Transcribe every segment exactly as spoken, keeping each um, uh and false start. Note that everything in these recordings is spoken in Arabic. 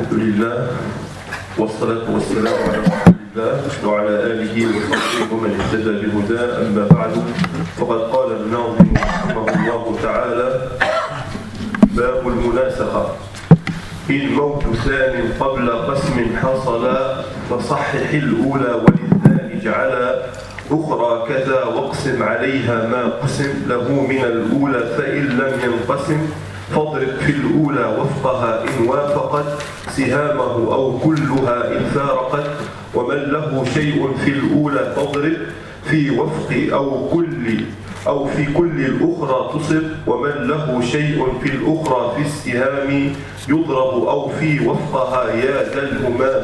الحمد لله والصلاة والسلام على رسول الله وعلى آله وصحبه ومن اهتدى بهداه. أما بعد، فقد قال الناظم رحمه الله تعالى: باب المناسخة: إن موت ثان قبل قسم حصل فصحح الأولى وللثاني جعلا أخرى كذا واقسم عليها ما قسم له من الأولى فإن لم ينقسم فاضرب في الأولى وفقها إن وافقت سهامه أو كلها إن فارقت ومن له شيء في الأولى فاضرب في وفق أو كل أو في كل الأخرى تصب ومن له شيء في الأخرى في السهام يضرب أو في وفقها يا ذا الهمام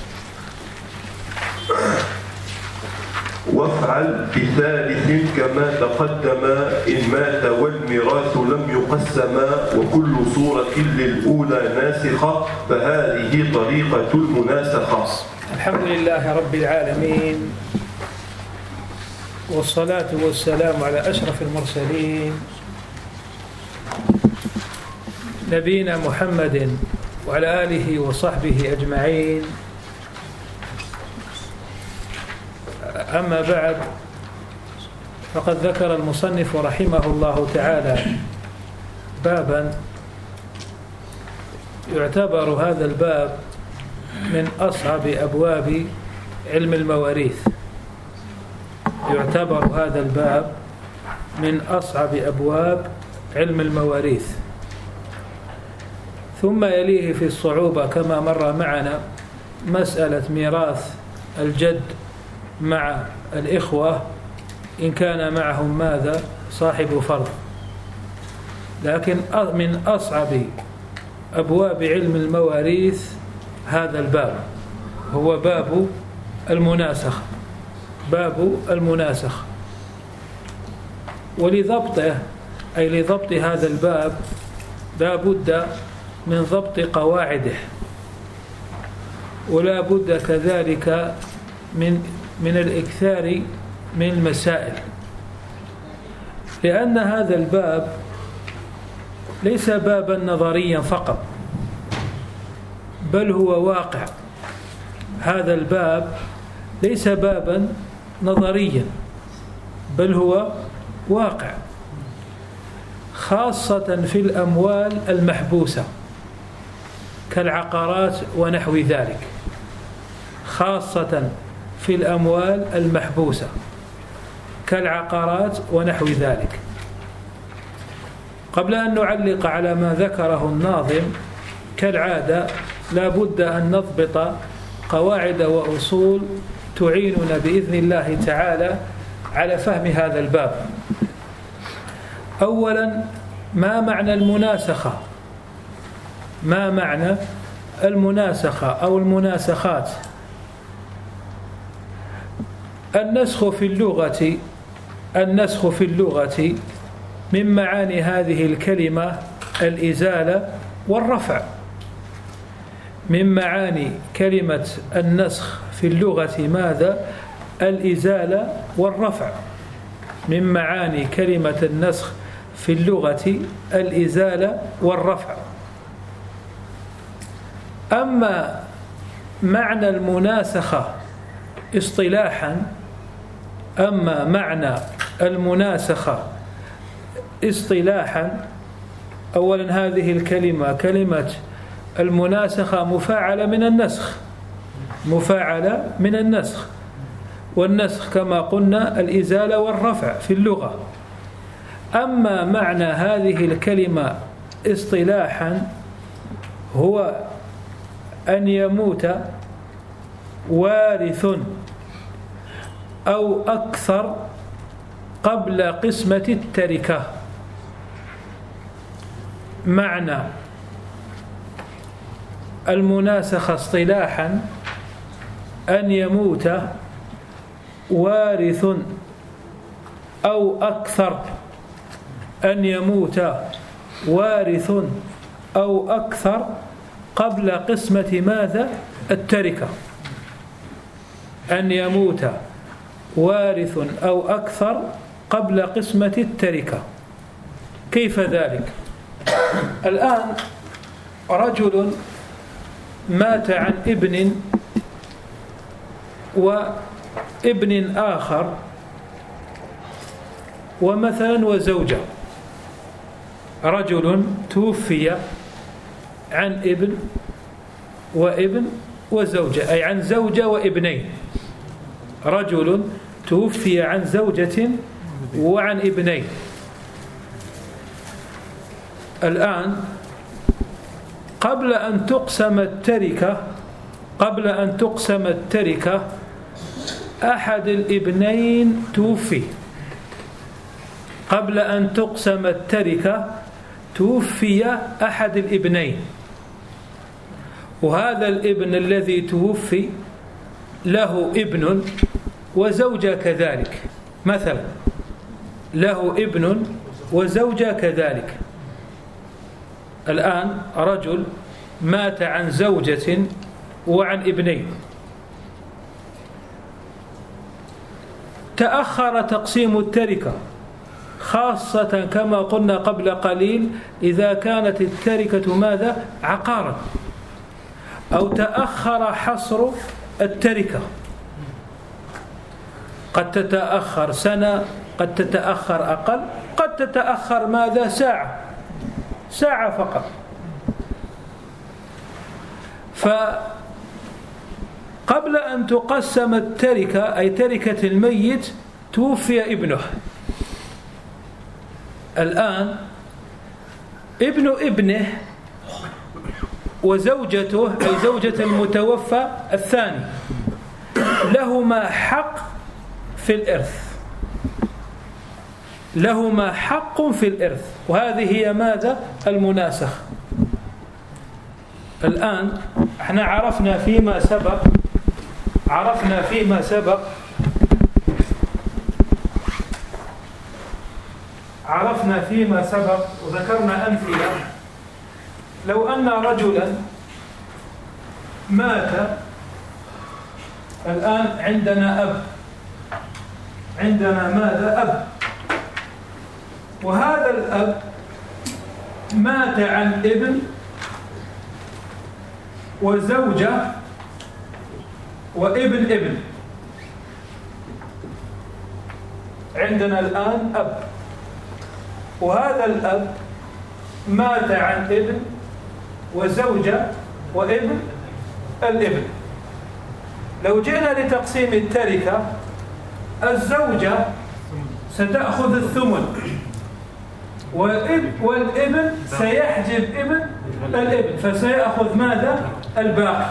وافعل بثالث كما تقدم إن مات والميراث لم يقسما وكل صورة للأولى ناسخة فهذه طريقة المناسخة. الحمد لله رب العالمين، والصلاة والسلام على أشرف المرسلين نبينا محمد وعلى آله وصحبه أجمعين. أما بعد، فقد ذكر المصنف رحمه الله تعالى بابا يعتبر هذا الباب من أصعب أبواب علم المواريث يعتبر هذا الباب من أصعب أبواب علم المواريث ثم يليه في الصعوبة كما مر معنا مسألة ميراث الجد مع الإخوة إن كان معهم ماذا صاحب فرض. لكن من أصعب أبواب علم المواريث هذا الباب هو باب المناسخة باب المناسخة ولضبطه أي لضبط هذا الباب لا بد من ضبط قواعده ولا بد كذلك من من الإكثار من المسائل، لأن هذا الباب ليس بابا نظريا فقط بل هو واقع. هذا الباب ليس بابا نظريا بل هو واقع، خاصة في الأموال المحبوسة كالعقارات ونحو ذلك، خاصة في الأموال المحبوسة كالعقارات ونحو ذلك. قبل أن نعلق على ما ذكره الناظم كالعادة لا بد أن نضبط قواعد وأصول تعيننا بإذن الله تعالى على فهم هذا الباب. أولا، ما معنى المناسخة؟ ما معنى المناسخة أو المناسخات؟ النسخ في اللغة النسخ في اللغة من معاني هذه الكلمة الإزالة والرفع. من معاني كلمة النسخ في اللغة ماذا؟ الإزالة والرفع. من معاني كلمة النسخ في اللغة الإزالة والرفع. أما معنى المناسخة اصطلاحا أما معنى المناسخة اصطلاحا أولا هذه الكلمة كلمة المناسخة مفاعلة من النسخ مفاعلة من النسخ والنسخ كما قلنا الإزالة والرفع في اللغة. أما معنى هذه الكلمة اصطلاحا هو أن يموت وارث أو أكثر قبل قسمة التركة. معنى المناسخة اصطلاحا أن يموت وارث أو أكثر أن يموت وارث أو أكثر قبل قسمة ماذا؟ التركة. أن يموت وارث أو أكثر قبل قسمة التركة. كيف ذلك؟ الآن رجل مات عن ابن وابن آخر ومثلا وزوجة، رجل توفي عن ابن وابن وزوجة، أي عن زوجة وابنين. رجل توفي عن زوجة وعن ابنين. الآن قبل أن تقسم التركة قبل أن تقسم التركة أحد الابنين توفي. قبل أن تقسم التركة توفي أحد الابنين، وهذا الابن الذي توفي له ابن وزوجة كذلك، مثلا له ابن وزوجة كذلك. الآن رجل مات عن زوجة وعن ابنين، تأخر تقسيم التركة، خاصة كما قلنا قبل قليل إذا كانت التركة ماذا؟ عقارا، أو تأخر حصر التركة، قد تتأخر سنة، قد تتأخر أقل، قد تتأخر ماذا؟ ساعة ساعة فقط. فقبل أن تقسم التركة أي تركة الميت توفي ابنه. الآن ابن ابنه وزوجته أي زوجة المتوفى الثاني لهما حق في الإرث، لهما حق في الإرث، وهذه هي ماذا؟ المناسخ. الآن احنا عرفنا فيما سبق عرفنا فيما سبق عرفنا فيما سبق وذكرنا أمثلة. لو أن رجلا مات، الآن عندنا أب، عندنا ماذا؟ أب، وهذا الأب مات عن ابن وزوجة وابن ابن. عندنا الآن أب، وهذا الأب مات عن ابن وزوجة وابن الابن. لو جئنا لتقسيم التركة، الزوجة ستأخذ الثمن والابن سيحجب ابن الابن، فسيأخذ ماذا؟ الباقي،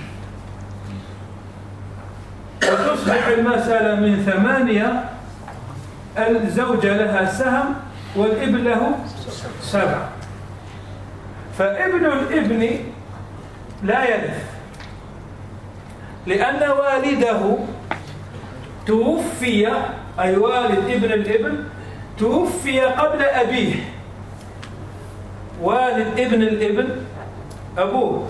وتصبح المسألة من ثمانية، الزوجة لها سهم والابن له سبع. فابن الابن لا يرث، لأن والده توفي، أي والد ابن الابن توفي قبل أبيه. والد ابن الابن أبوه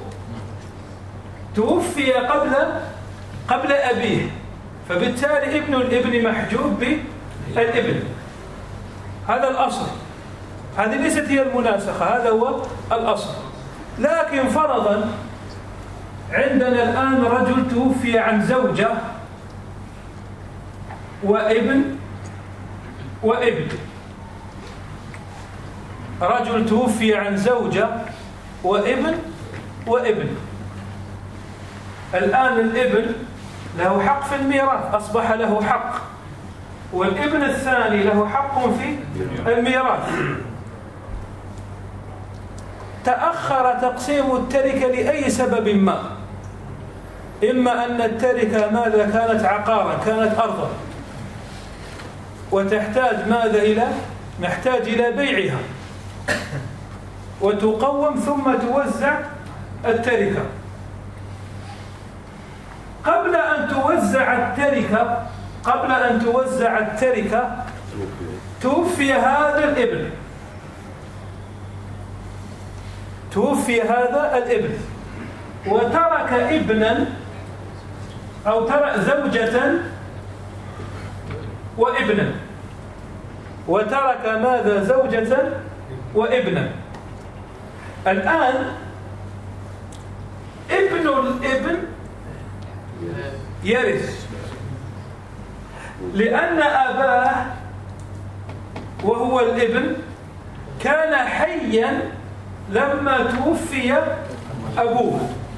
توفي قبل قبل أبيه، فبالتالي ابن الابن محجوب بالابن. هذا الأصل، هذه ليست هي المناسخة، هذا هو الأصل. لكن فرضا عندنا الآن رجل توفي عن زوجة وابن وابن، رجل توفي عن زوجة وابن وابن. الآن الابن له حق في الميراث، أصبح له حق، والابن الثاني له حق في الميراث. تأخر تقسيم التركة لأي سبب ما، إما أن التركة ماذا؟ كانت عقارا، كانت أرضا، وتحتاج ماذا؟ إلى نحتاج إلى بيعها وتقوم ثم توزع التركة. قبل أن توزع التركة قبل أن توزع التركة توفي هذا الابن توفي هذا الابن وترك ابنا أو ترك زوجة وابنا، وترك ماذا؟ زوجة وابنا. الآن ابن الابن يرث، لأن أباه وهو الابن كان حيا لما توفي أبوه.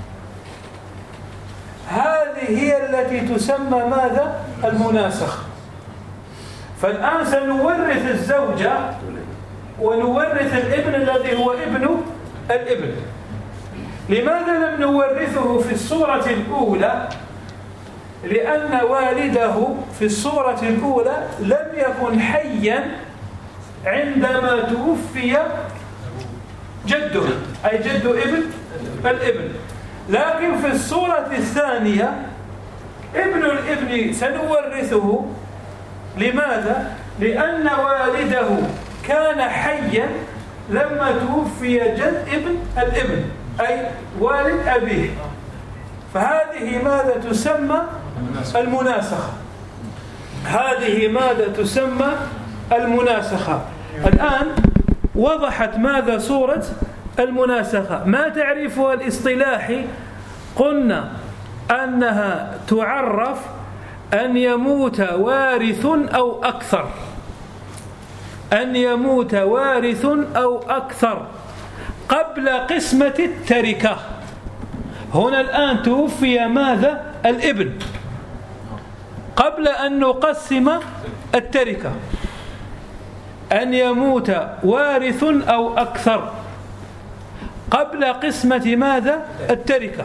هذه هي التي تسمى ماذا؟ المناسخة. فالآن سنورث الزوجة ونورث الابن الذي هو ابن الابن. لماذا لم نورثه في الصورة الأولى؟ لأن والده في الصورة الأولى لم يكن حيا عندما توفي جده، أي جد ابن الابن. لكن في الصورة الثانية ابن الابن سنورثه. لماذا؟ لأن والده كان حيا لما توفي جد ابن الابن، أي والد أبيه. فهذه ماذا تسمى؟ المناسخة. هذه ماذا تسمى؟ المناسخة. الآن وضحت ماذا صورة المناسخة. ما تعريفها الاصطلاحي؟ قلنا أنها تعرف أن يموت وارث أو أكثر، أن يموت وارث أو أكثر قبل قسمة التركة. هنا الآن توفي ماذا؟ الابن قبل أن نقسم التركة. أن يموت وارث أو أكثر قبل قسمة ماذا؟ التركة.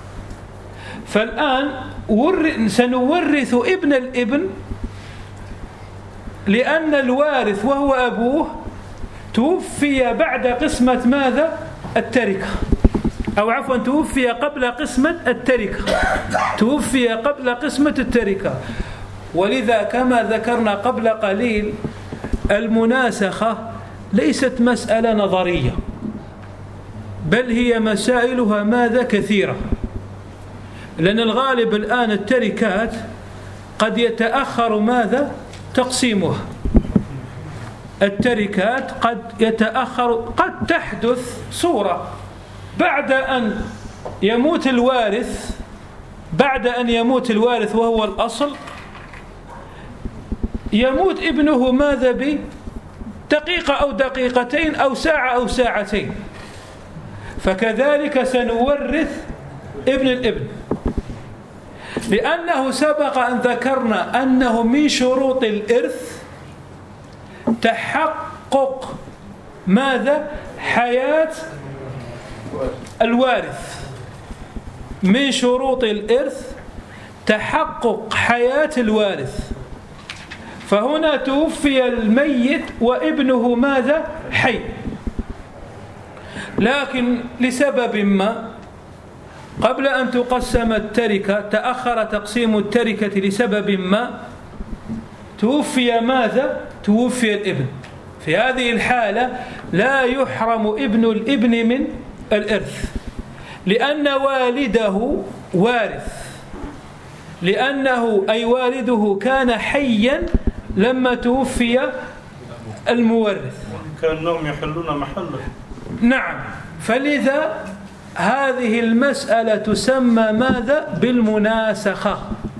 فالآن سنورث ابن الابن لأن الوارث وهو أبوه توفي بعد قسمة ماذا؟ التركة، أو عفوا توفي قبل قسمة التركة، توفي قبل قسمة التركة. ولذا كما ذكرنا قبل قليل المناسخة ليست مسألة نظرية، بل هي مسائلها ماذا؟ كثيرة. لأن الغالب الآن التركات قد يتأخر ماذا؟ تقسيمها. التركات قد يتأخر، قد تحدث صورة بعد أن يموت الوارث، بعد أن يموت الوارث وهو الأصل، يموت ابنه ماذا؟ بدقيقة أو دقيقتين أو ساعة أو ساعتين. فكذلك سنورث ابن الابن، لأنه سبق أن ذكرنا أنه من شروط الإرث تحقق ماذا؟ حياة الوارث. من شروط الإرث تحقق حياة الوارث. فهنا توفي الميت وابنه ماذا؟ حي، لكن لسبب ما قبل أن تقسم التركة تأخر تقسيم التركة لسبب ما، توفي ماذا؟ توفي الابن. في هذه الحالة لا يحرم ابن الابن من الإرث، لأن والده وارث، لأنه أي والده كان حيا لما توفي المورث، كأنهم يحلون محله. نعم. فلذا هذه المسألة تسمى ماذا؟ بالمناسخة.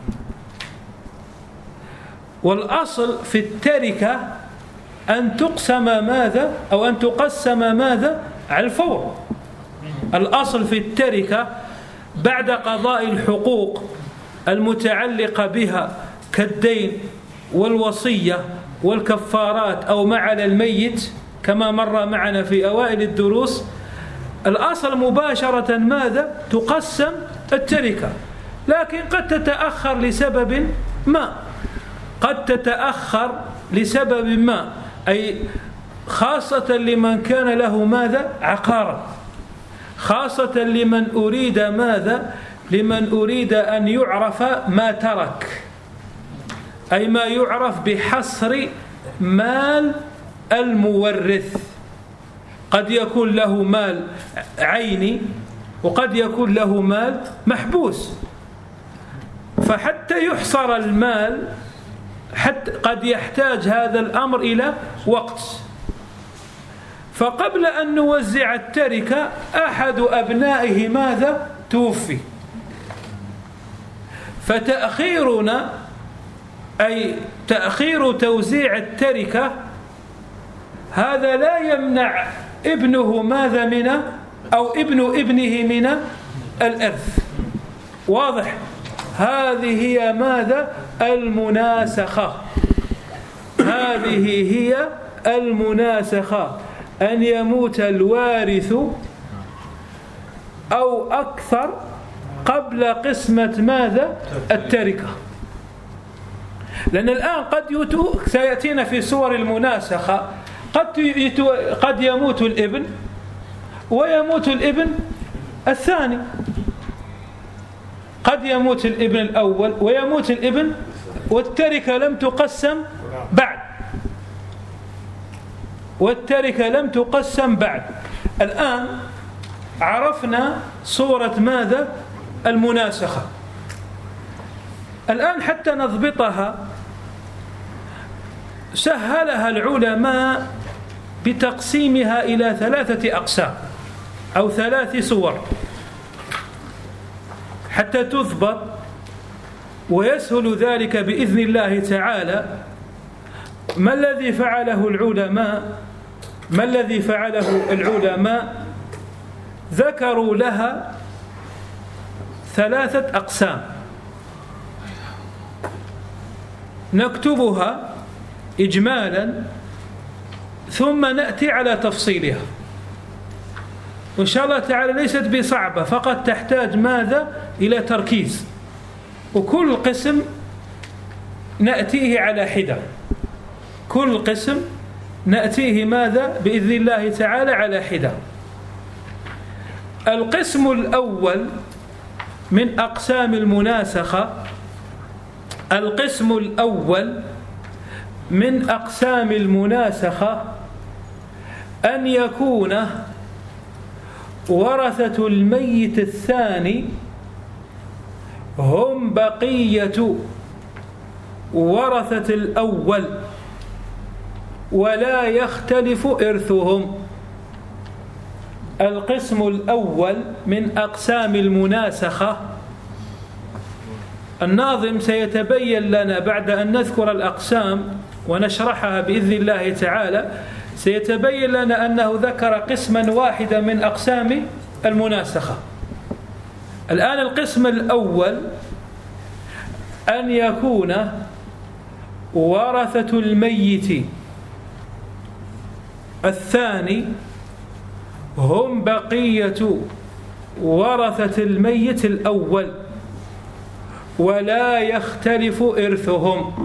والأصل في التركة أن تقسم ماذا؟ أو أن تقسم ماذا؟ على الفور. الأصل في التركة بعد قضاء الحقوق المتعلقة بها كالدين والوصية والكفارات أو ما على الميت كما مر معنا في أوائل الدروس، الأصل مباشرة ماذا؟ تقسم التركة. لكن قد تتأخر لسبب ما، قد تتأخر لسبب ما، أي خاصة لمن كان له ماذا؟ عقارا، خاصة لمن أريد ماذا؟ لمن أريد أن يعرف ما ترك، أي ما يعرف بحصر مال المورث. قد يكون له مال عيني وقد يكون له مال محبوس، فحتى يحصر المال حتى قد يحتاج هذا الأمر إلى وقت. فقبل أن نوزع التركة أحد أبنائه ماذا؟ توفي، فتأخيرنا أي تأخير توزيع التركة هذا لا يمنع ابنه ماذا من أو ابن ابنه من الإرث. واضح؟ هذه هي ماذا؟ المناسخة. هذه هي المناسخة، أن يموت الوارث أو أكثر قبل قسمة ماذا؟ التركة. لأن الآن قد يتو سيأتينا في صور المناسخة قد يتو قد يموت الابن ويموت الابن الثاني، قد يموت الابن الأول ويموت الابن والتركة لم تقسم بعد، والتركة لم تقسم بعد. الآن عرفنا صورة ماذا؟ المناسخة. الآن حتى نضبطها سهلها العلماء بتقسيمها إلى ثلاثة أقسام أو ثلاث صور حتى تضبط، ويسهل ذلك بإذن الله تعالى. ما الذي فعله العلماء؟ ما الذي فعله العلماء؟ ذكروا لها ثلاثة أقسام نكتبها إجمالا ثم نأتي على تفصيلها، وإن شاء الله تعالى ليست بصعبة، فقط تحتاج ماذا؟ إلى تركيز، وكل قسم نأتيه على حدة، كل قسم نأتيه ماذا؟ بإذن الله تعالى على حدة. القسم الأول من أقسام المناسخة، القسم الأول من أقسام المناسخة أن يكون ورثة الميت الثاني هم بقية ورثة الأول ولا يختلف إرثهم. القسم الأول من أقسام المناسخة، الناظم سيتبين لنا بعد أن نذكر الأقسام ونشرحها بإذن الله تعالى، سيتبين لنا أنه ذكر قسما واحدا من أقسام المناسخة. الآن القسم الأول أن يكون ورثة الميت الثاني هم بقية ورثة الميت الأول ولا يختلف إرثهم،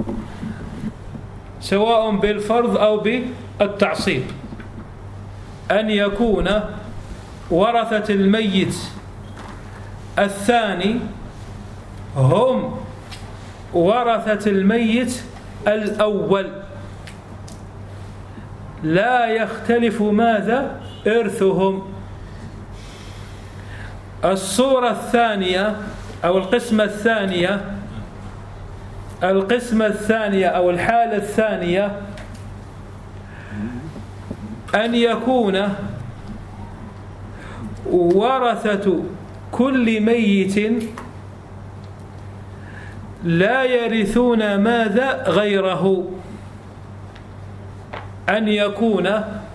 سواء بالفرض أو بالتعصيب. أن يكون ورثة الميت الثاني هم ورثة الميت الأول لا يختلف ماذا؟ إرثهم. الصورة الثانية أو القسمة الثانية القسمة الثانية أو الحالة الثانية أن يكون ورثة كل ميت لا يرثون ماذا؟ غيره. أن يكون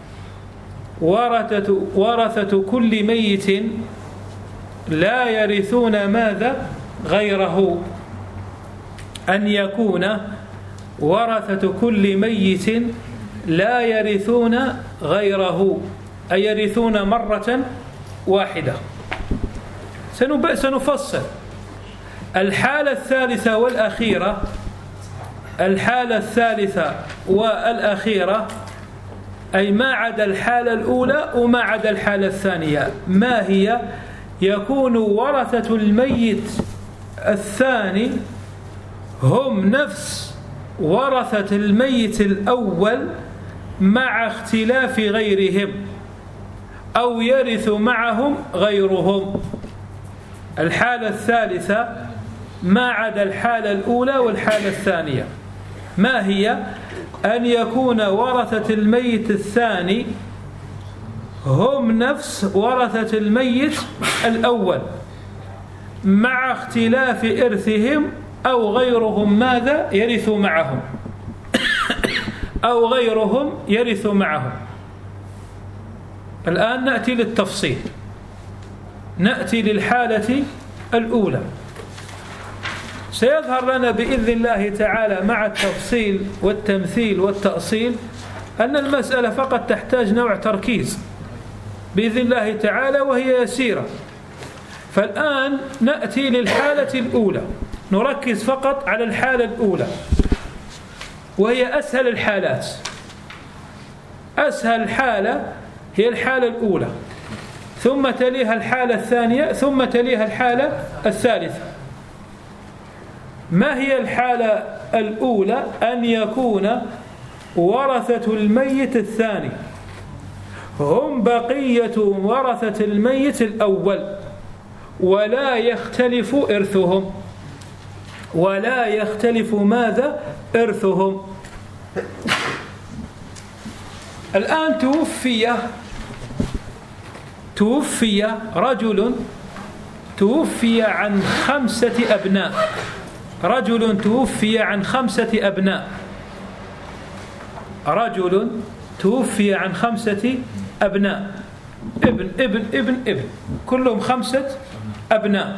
ورثة ورثة كل ميت لا يرثون ماذا؟ غيره. أن يكون ورثة كل ميت لا يرثون غيره، أي يرثون مرة واحدة. سنفصل الحالة الثالثة والأخيرة. الحالة الثالثة والأخيرة أي ما عدا الحالة الأولى وما عدا الحالة الثانية. ما هي؟ يكون ورثة الميت الثاني هم نفس ورثة الميت الأول مع اختلاف غيرهم، أو يرث معهم غيرهم. الحالة الثالثة ما عدا الحالة الأولى والحالة الثانية. ما هي؟ أن يكون ورثة الميت الثاني هم نفس ورثة الميت الأول مع اختلاف إرثهم أو غيرهم ماذا يرث معهم أو غيرهم يرث معهم. الآن نأتي للتفصيل، نأتي للحالة الأولى. سيظهر لنا بإذن الله تعالى مع التفصيل والتمثيل والتأصيل أن المسألة فقط تحتاج نوع تركيز بإذن الله تعالى وهي يسيرة. فالآن نأتي للحالة الأولى، نركز فقط على الحالة الأولى وهي أسهل الحالات. أسهل حالة هي الحالة الأولى، ثم تليها الحالة الثانية، ثم تليها الحالة الثالثة. ما هي الحالة الأولى؟ أن يكون ورثة الميت الثاني هم بقية ورثة الميت الأول ولا يختلف إرثهم، ولا يختلف ماذا؟ إرثهم. الآن توفي توفي رجل توفي عن خمسة أبناء، رجل توفي عن خمسة أبناء، رجل توفي عن خمسة أبناء، ابن ابن ابن ابن، كلهم خمسة أبناء.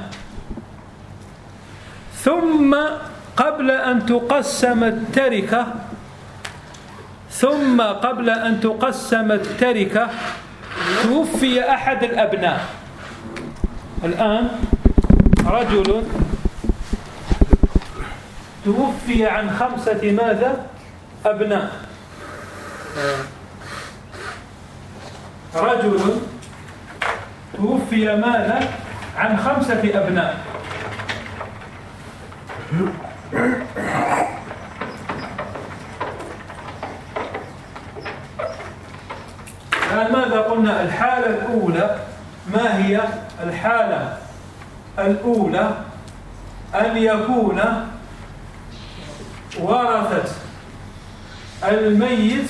ثم قبل أن تقسم التركة ثم قبل أن تقسم التركة توفي أحد الأبناء. الآن رجل توفي عن خمسة ماذا؟ أبناء. رجل توفي ماذا؟ عن خمسة أبناء. الآن ماذا قلنا؟ الحالة الأولى ما هي؟ الحالة الأولى أن يكون ورثة الميت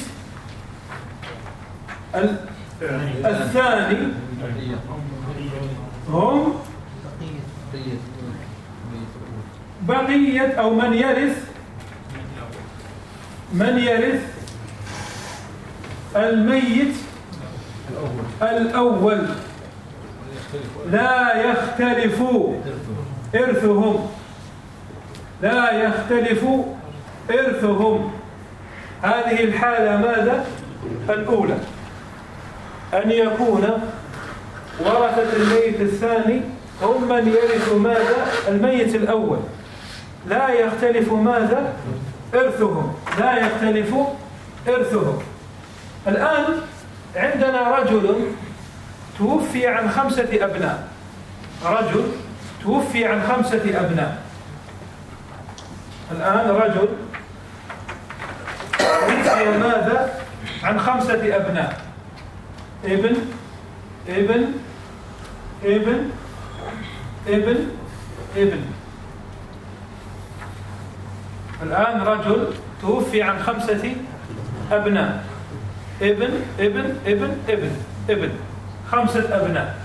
الثاني هم بقية أو من يرث من يرث الميت الأول لا يختلف إرثهم، لا يختلف إرثهم. هذه الحالة ماذا؟ الأولى أن يكون ورثة الميت الثاني هم من يرث ماذا؟ الميت الأول لا يختلف ماذا؟ إرثهم، لا يختلف إرثهم. الآن عندنا رجل توفي عن خمسة أبناء، رجل توفي عن خمسة أبناء. الآن رجل توفي ماذا؟ عن خمسة أبناء، ابن ابن ابن ابن ابن. الآن رجل توفي عن خمسة أبناء، ابن ابن ابن ابن ابن، خمسة أبناء.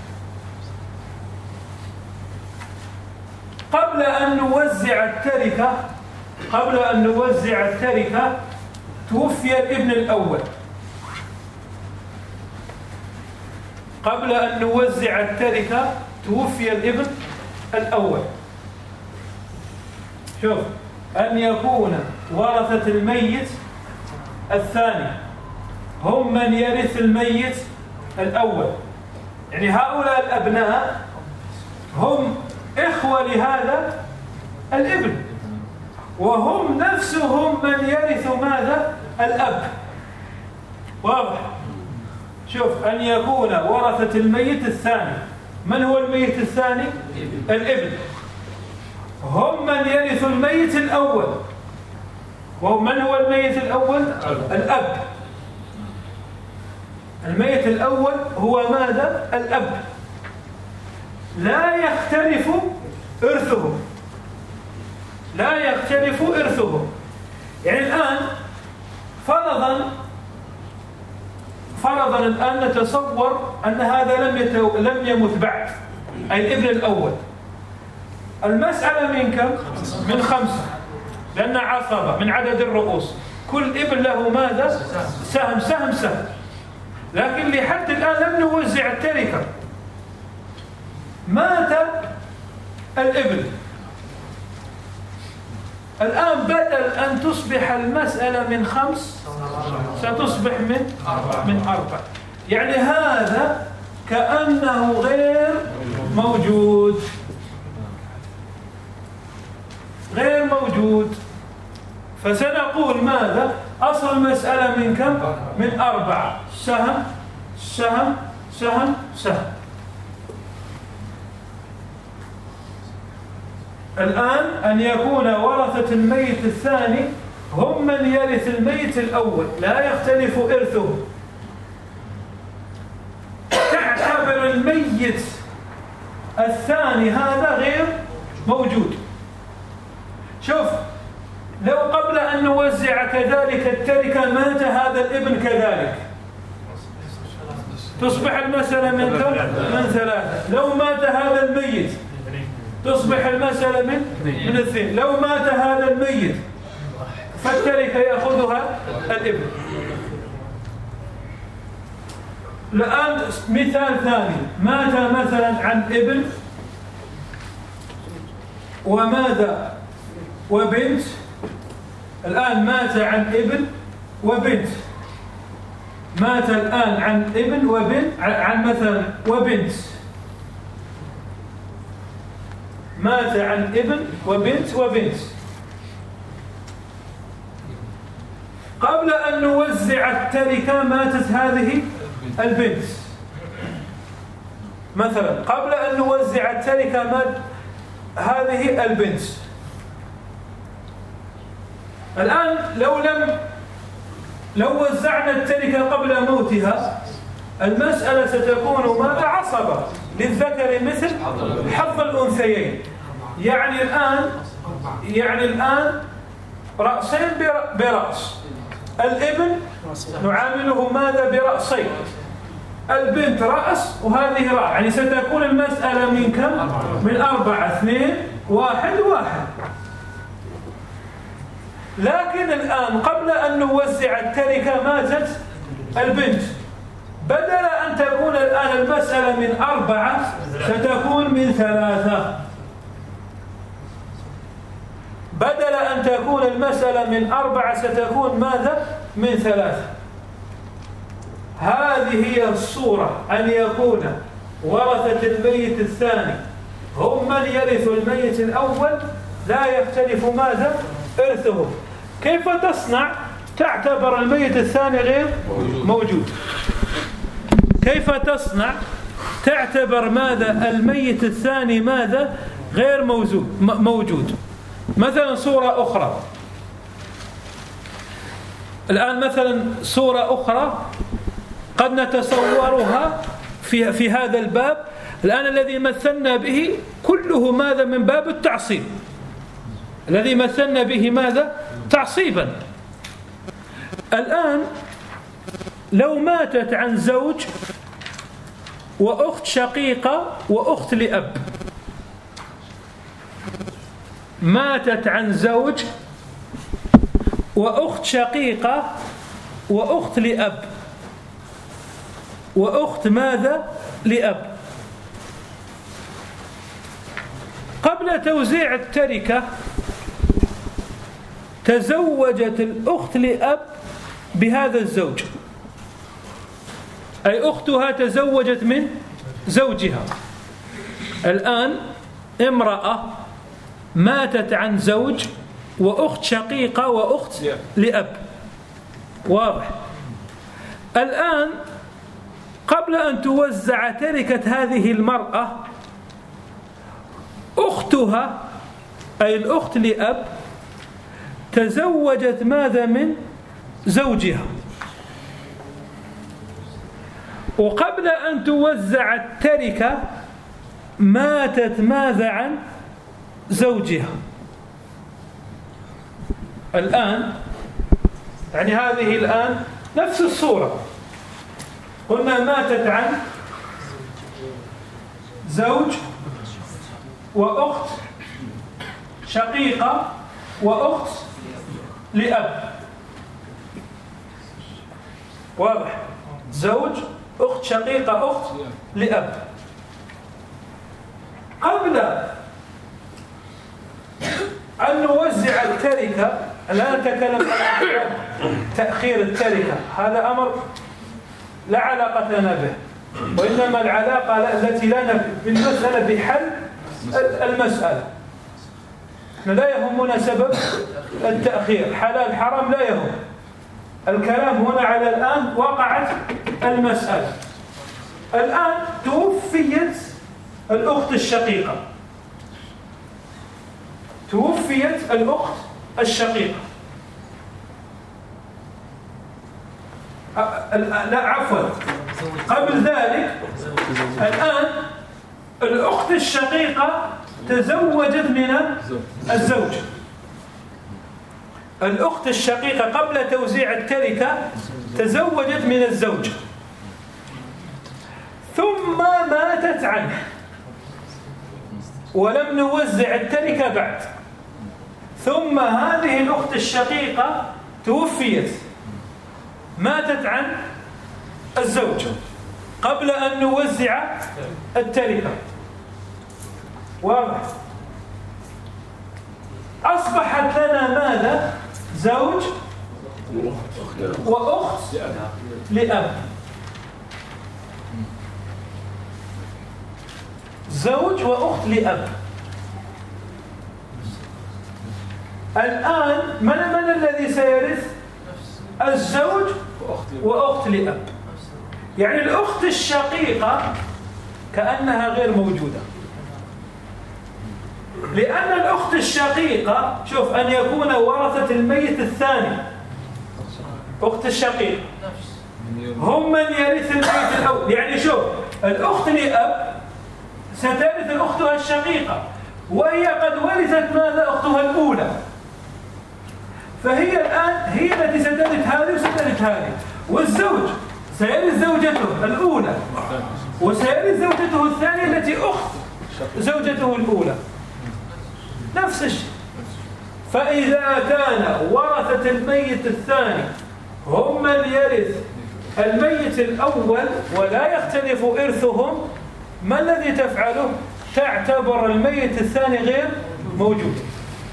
قبل أن نوزع التركة قبل أن نوزع التركة توفي الابن الأول. قبل أن نوزع التركة توفي الابن الأول. شوف، أن يكون ورثة الميت الثاني هم من يرث الميت الأول، يعني هؤلاء الأبناء هم إخوة لهذا الابن، وهم نفسهم من يرث ماذا؟ الأب. واضح؟ شوف، أن يكون ورثة الميت الثاني، من هو الميت الثاني؟ الابن. هم من يرث الميت الأول، ومن هو الميت الأول؟ الأب. الميت الأول هو ماذا؟ الأب. لا يختلف إرثه، لا يختلف إرثه. يعني الآن فرضا فرضا الآن نتصور أن هذا لم يتو... لم يمت بعد، أي الابن الأول. المسألة من كم؟ من خمسة، لأن عصبة من عدد الرؤوس، كل ابن له ماذا؟ سهم سهم سهم. لكن لحد الآن لم نوزع التركة. مات الابن، الآن بدل أن تصبح المسألة من خمس ستصبح من من أربع. يعني هذا كأنه غير موجود، غير موجود. فسنقول ماذا؟ أصل المسألة من كم؟ من أربعة، سهم سهم سهم سهم. الآن أن يكون ورثة الميت الثاني هم من يرث الميت الأول، لا يختلف إرثه. تعتبر الميت الثاني هذا غير موجود. شوف، لو قبل أن نوزع كذلك التركة مات هذا الابن كذلك، تصبح المسألة من كم؟ من ثلاثة. لو مات هذا الميت تصبح المسألة من من اثنين. لو مات هذا الميت فالتركة يأخذها الابن. الآن مثال ثاني، مات مثلا عن ابن وماذا وبنت. الآن مات عن ابن وبنت، مات الآن عن ابن وبنت، عن مثلا وبنت، مات عن ابن وبنت وبنت. قبل أن نوزع التركة ماتت هذه البنت مثلا، قبل أن نوزع التركة مات هذه البنت. الآن لو لم لو وزعنا التركة قبل موتها المسألة ستكون ماذا؟ عصبة للذكر مثل حظ الأنثيين. يعني الآن يعني الآن رأسين برأس. الابن نعامله ماذا؟ برأسين. البنت رأس وهذه رأس، يعني ستكون المسألة من كم؟ من أربعة، اثنين، واحد واحد. لكن الآن قبل أن نوزع التركة ماتت البنت، بدل أن تكون الآن المسألة من أربعة ستكون من ثلاثة. بدل أن تكون المسألة من أربعة ستكون ماذا؟ من ثلاثة. هذه هي الصورة، أن يكون ورثة الميت الثاني هم من يرث الميت الأول، لا يختلف ماذا؟ إرثه. كيف تصنع؟ تعتبر الميت الثاني غير موجود. كيف تصنع؟ تعتبر ماذا؟ الميت الثاني ماذا؟ غير موجود. مثلا صورة أخرى، الآن مثلا صورة أخرى قد نتصورها في في هذا الباب. الآن الذي مثلنا به كله ماذا؟ من باب التعصيب. الذي مثلنا به ماذا؟ تعصيبا. الآن لو ماتت عن زوج وأخت شقيقة وأخت لأب، ماتت عن زوج وأخت شقيقة وأخت لأب وأخت ماذا؟ لأب. قبل توزيع التركة تزوجت الأخت لأب بهذا الزوج، أي أختها تزوجت من زوجها. الآن امرأة ماتت عن زوج وأخت شقيقة وأخت لأب، واضح؟ الآن قبل أن توزع تركة هذه المرأة أختها أي الأخت لأب تزوجت ماذا؟ من زوجها. وقبل أن توزع التركة ماتت ماذا؟ عن زوجها. الآن يعني هذه الآن نفس الصورة، قلنا ماتت عن زوج وأخت شقيقة وأخت لأب. واضح؟ زوج، أخت شقيقة، أخت لأب. قبل أن نوزع التركة، الآن نتكلم عن تأخير التركة، هذا أمر لا علاقة لنا به، وإنما العلاقة التي لنا بالمسألة بحل المسألة. احنا لا يهمنا سبب التأخير، حلال حرام لا يهم، الكلام هنا على الآن وقعت المسألة. الآن توفيت الأخت الشقيقة، توفيت الأخت الشقيقة لا عفوا قبل ذلك. الآن الأخت الشقيقة تزوجت من الزوج. الأخت الشقيقة قبل توزيع التركة تزوجت من الزوج، ثم ماتت عنه ولم نوزع التركة بعد. ثم هذه الأخت الشقيقة توفيت، ماتت عن الزوج قبل أن نوزع التركة. واضح؟ أصبحت لنا ماذا؟ زوج وأخت لأب. زوج وأخت لأب. الآن من من الذي سيرث؟ الزوج وأخت لأب. يعني الأخت الشقيقة كأنها غير موجودة، لأن الأخت الشقيقة شوف أن يكون ورثة الميت الثاني أخت الشقيقة هم من يرث الميت الأول. يعني شوف الأخت لأب سترث أختها الشقيقة، وهي قد ورثت ماذا؟ أختها الأولى، فهي الآن هي التي سترث هذه وسترث هذه. والزوج سيرث زوجته الأولى وسيرث زوجته الثانية التي أخت زوجته الأولى، نفس الشيء. فإذا كان ورثة الميت الثاني هم من يرث الميت الأول ولا يختلف إرثهم، ما الذي تفعله؟ تعتبر الميت الثاني غير موجود.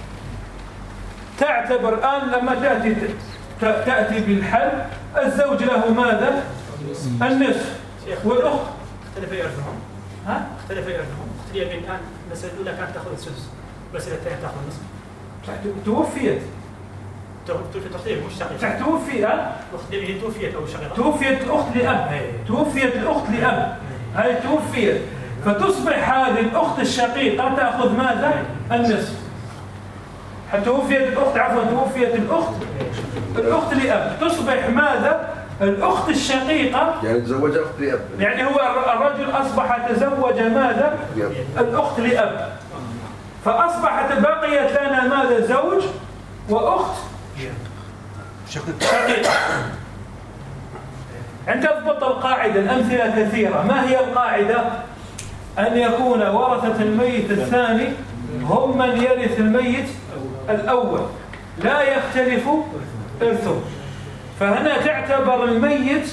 تعتبر الآن لما تأتي تأتي بالحل الزوج له ماذا؟ النصف والأخت اختلف يرثهم. ها؟ اختلف يرثهم. اختلف الآن المسألة الأولى كانت تأخذ السدس، المسألة الثانية تأخذ النصف. توفيت. توفيت مش شقيقة. توفي ها؟ هي توفيت أو شقيقة. توفيت الأخت لأب. توفيت الأخت لأب. هاي توفيت، فتصبح هذه الأخت الشقيقة تأخذ ماذا؟ النصف. توفيت الأخت عفوا توفيت الأخت الأخت لأب، تصبح ماذا؟ الأخت الشقيقة يعني تزوج أخت لأب. يعني هو الرجل أصبح تزوج ماذا؟ الأخت لأب، فأصبحت بقيت لنا ماذا؟ زوج وأخت شقيقة. أن تضبط القاعدة، الأمثلة كثيرة. ما هي القاعدة؟ أن يكون ورثة الميت الثاني هم من يرث الميت الأول، لا يختلف إرثه. فهنا تعتبر الميت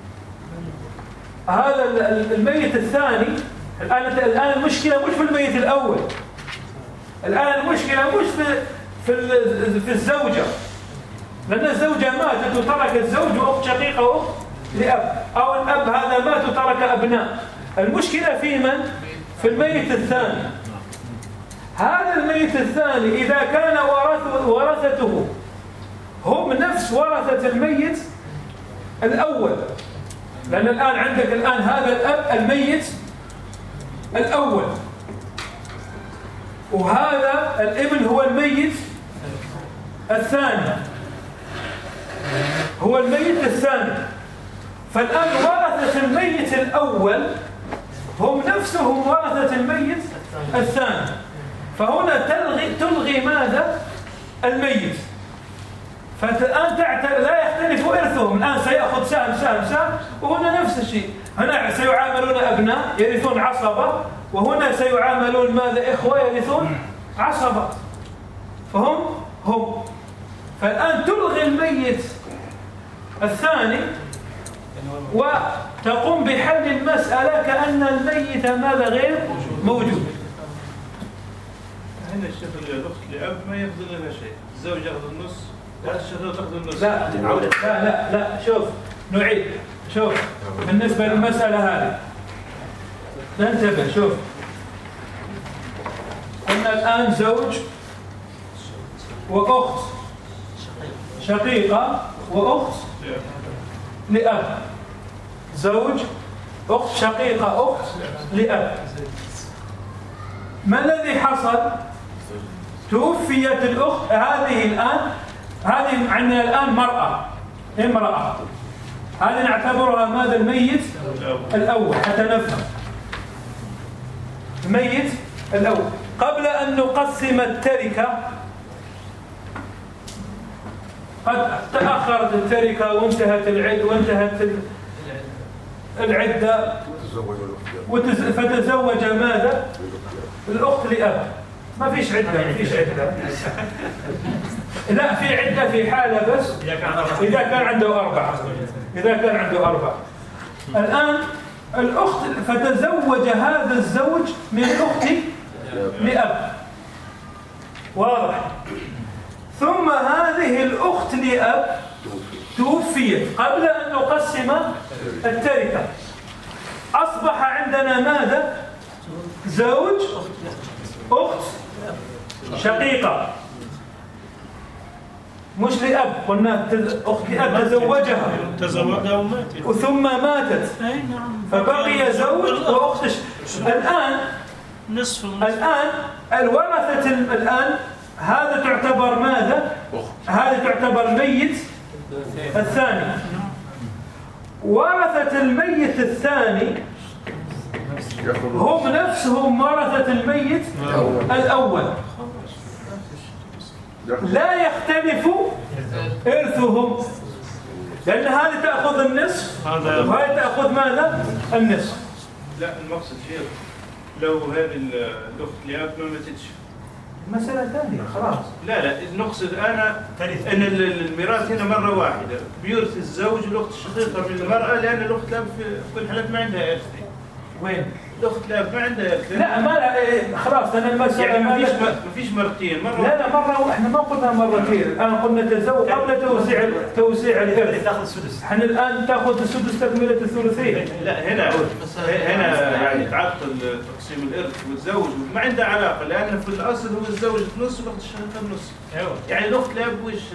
هذا الميت الثاني. الآن الآن المشكلة مش في الميت الأول، الآن المشكلة مش في في في الزوجة، لأن الزوجة ماتت وترك الزوج وأخت شقيقة وأخت لأب، أو الأب هذا مات وترك أبناء. المشكلة في من؟ في الميت الثاني. هذا الميت الثاني إذا كان ورثته هم نفس ورثة الميت الأول، لأن الآن عندك الآن هذا الأب الميت الأول، وهذا الابن هو الميت الثاني، هو الميت الثاني. فالآن ورثة الميت الأول هم نفسهم ورثة الميت الثاني، فهنا تلغي تلغي ماذا؟ الميت. فالآن لا يختلف إرثهم، الآن سيأخذ سهم سهم سهم، وهنا نفس الشيء. هنا سيعاملون أبناء يرثون عصبة، وهنا سيعاملون ماذا؟ إخوة يرثون عصبة. هم هم فالآن تلغي الميت الثاني وتقوم بحل المسألة كأن الميت ماذا غير موجود. هنا الشيخ الأخت لأب ما يفضل لنا شيء، الزوج يأخذ النص والشهادة تأخذ النص. لا لا لا لا شوف نعيد. شوف بالنسبة للمسألة هذه ننتبه. شوف قلنا الآن زوج وأخت شقيقة وأخت لأب. زوج أخت شقيقة أخت لأب. ما الذي حصل؟ توفيت الأخت هذه الآن. هذه عندنا الآن مرأة امرأة، هذه نعتبرها ماذا؟ الميت الأول حتى نفهم. الميت الأول قبل أن نقسم التركة. قد تأخرت التركة وانتهت العدة وانتهت العدة فتزوج ماذا؟ الأخت لأب. ما فيش عدة ما فيش عدة لا في عدة في حالة بس إذا كان عنده أربعة. إذا كان عنده أربعة الآن الأخت فتزوج هذا الزوج من أخت لأب. واضح؟ ثم هذه الأخت لأب توفيت قبل أن نقسم التركة. أصبح عندنا ماذا؟ زوج أخت شقيقة مش لأب. قلنا أخت لأب تزوجها تزوجها وماتت وثم ماتت فبقي زوج وأخت. الآن نصف الآن الورثة الآن هذا تعتبر ماذا؟ هذا تعتبر الميت الثاني. ورثة الميت الثاني هم نفسهم ورثة الميت الأول. لا يختلف إرثهم لأن هذه تأخذ النصف وهذه تأخذ ماذا؟ النصف. لا المقصد شيخ لو هذه الأخت لأب ما ماتتش مسألة ثانية خلاص. لا لا نقصد أنا أن الميراث هنا مرة واحدة بيورث الزوج الأخت الشقيقة من المرأة لأن الأخت لأب في كل حالات ما عندها إرث. وين؟ الأخت لأب ما عندها إرث. لا ما خلاص أنا المسألة يعني ما فيش ما فيش مرتين مرة. لا لا مرة احنا ما قلنا مرتين. الآن قلنا تزوج قبل توسيع توسيع الإرث. تاخذ السدس. احنا الآن تأخذ السدس تكملة الثلثين. لا هنا هنا يعني تعطل تقسيم الإرث والزوج ما عنده علاقة لأن في الأصل هو الزوج بنص والأخت الشقيقة بنص. يعني الأخت لأب وش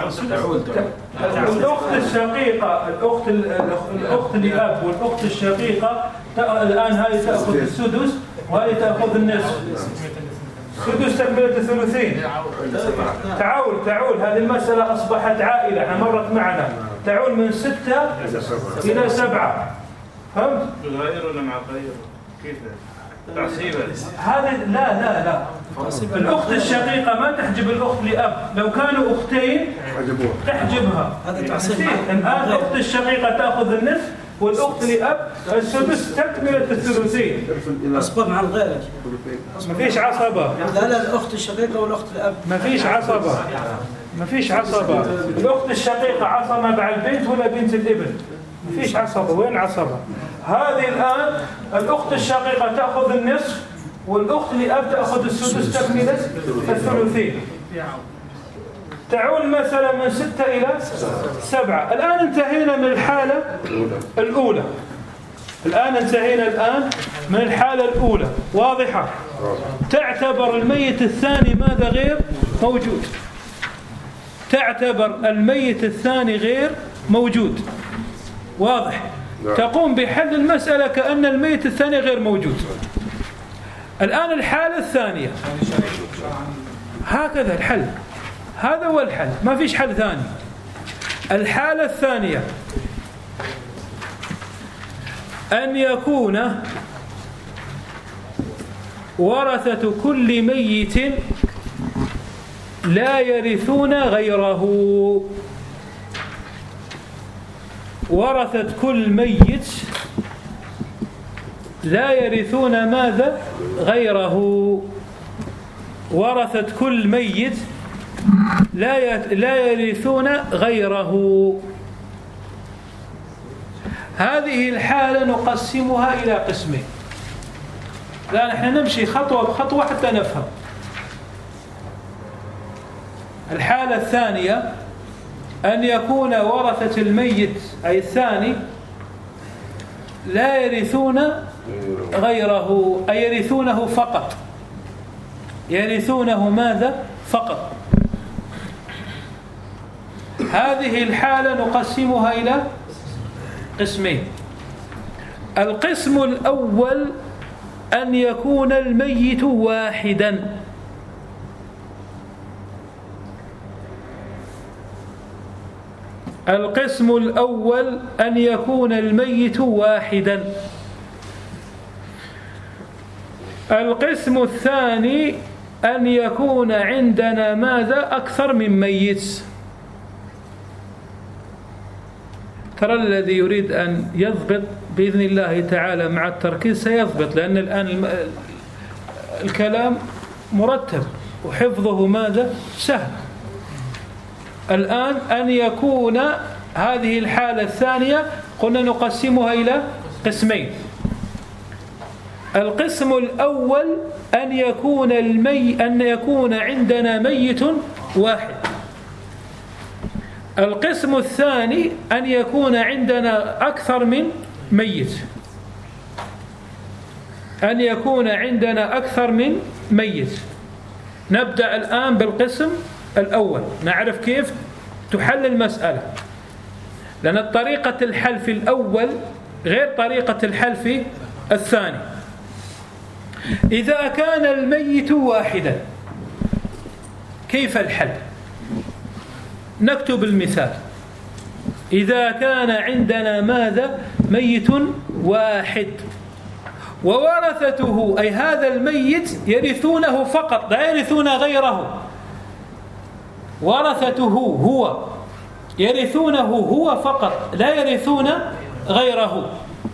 الأخت الشقيقة الأخت الأخت لأب والأخت الشقيقة الآن هذه تأخذ السدس وهذه تأخذ النصف. سدس تكملة الثلثين. تعول تعول هذه المسألة أصبحت عائلة مرت معنا. تعول من ستة إلى سبعة. فهمت؟ غير ولا مع غير كيف تعصيبا؟ هذا لا لا لا الأخت الشقيقة ما تحجب الأخت لأب. لو كانوا أختين تحجبها. هذا تعصيب. الآن الأخت الشقيقة تأخذ النصف والأخت لأب السدس تكملة الثلثين. أصبح مع الغير. ما فيش عصبة. لا لا الأخت الشقيقة والأخت الأب. ما فيش عصبة. ما فيش عصبة. الأخت الشقيقة عصبة مع البنت ولا بنت الابن. ما فيش عصبة. وين عصبة؟ هذه الآن الأخت الشقيقة تأخذ النصف والأخت لأب تأخذ السدس تكملة الثلثين. تعول مثلا من ستة إلى سبعة. الآن انتهينا من الحالة الأولى. الآن انتهينا الآن من الحالة الأولى. واضحة؟ تعتبر الميت الثاني ماذا غير موجود. تعتبر الميت الثاني غير موجود. واضح؟ تقوم بحل المسألة كأن الميت الثاني غير موجود. الآن الحالة الثانية هكذا الحل. هذا هو الحل ما فيش حل ثاني. الحالة الثانية أن يكون ورثة كل ميت لا يرثون غيره. ورثة كل ميت لا يرثون ماذا غيره. ورثة كل ميت لا لا يرثون غيره. هذه الحالة نقسمها إلى قسمين. الآن احنا نمشي خطوة بخطوة حتى نفهم. الحالة الثانية أن يكون ورثة الميت أي الثاني لا يرثون غيره، أي يرثونه فقط، يرثونه ماذا؟ فقط. هذه الحالة نقسمها إلى قسمين. القسم الأول أن يكون الميت واحدا، القسم الأول أن يكون الميت واحدا. القسم الثاني أن يكون عندنا ماذا؟ أكثر من ميت. ترى الذي يريد أن يضبط بإذن الله تعالى مع التركيز سيضبط، لأن الآن الكلام مرتب وحفظه ماذا؟ سهل. الآن أن يكون هذه الحالة الثانية قلنا نقسمها إلى قسمين. القسم الأول أن يكون المي أن يكون عندنا ميت واحد. القسم الثاني أن يكون عندنا أكثر من ميت، أن يكون عندنا أكثر من ميت. نبدأ الآن بالقسم الأول، نعرف كيف تحل المسألة، لأن طريقة الحل في الأول غير طريقة الحل في الثاني. إذا كان الميت واحدا كيف الحل؟ نكتب المثال. إذا كان عندنا ماذا؟ ميت واحد وورثته أي هذا الميت يرثونه فقط لا يرثون غيره، ورثته هو يرثونه هو فقط لا يرثون غيره.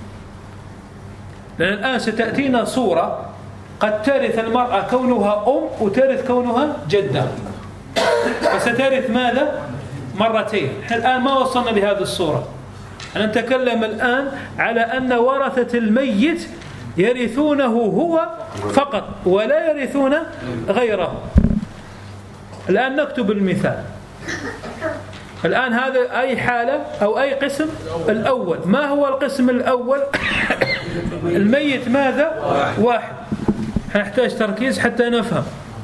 لأن الآن ستأتينا صورة قد ترث المرأة كونها أم وترث كونها جدة، فسترث ماذا؟ مرتين. احنا الآن ما وصلنا لهذه الصورة، أنا نتكلم الآن على أن ورثة الميت يرثونه هو فقط ولا يرثون غيره. الآن نكتب المثال. الآن هذا أي حالة أو أي قسم؟ الأول. ما هو القسم الأول؟ الميت ماذا؟ واحد. نحتاج تركيز حتى نفهم.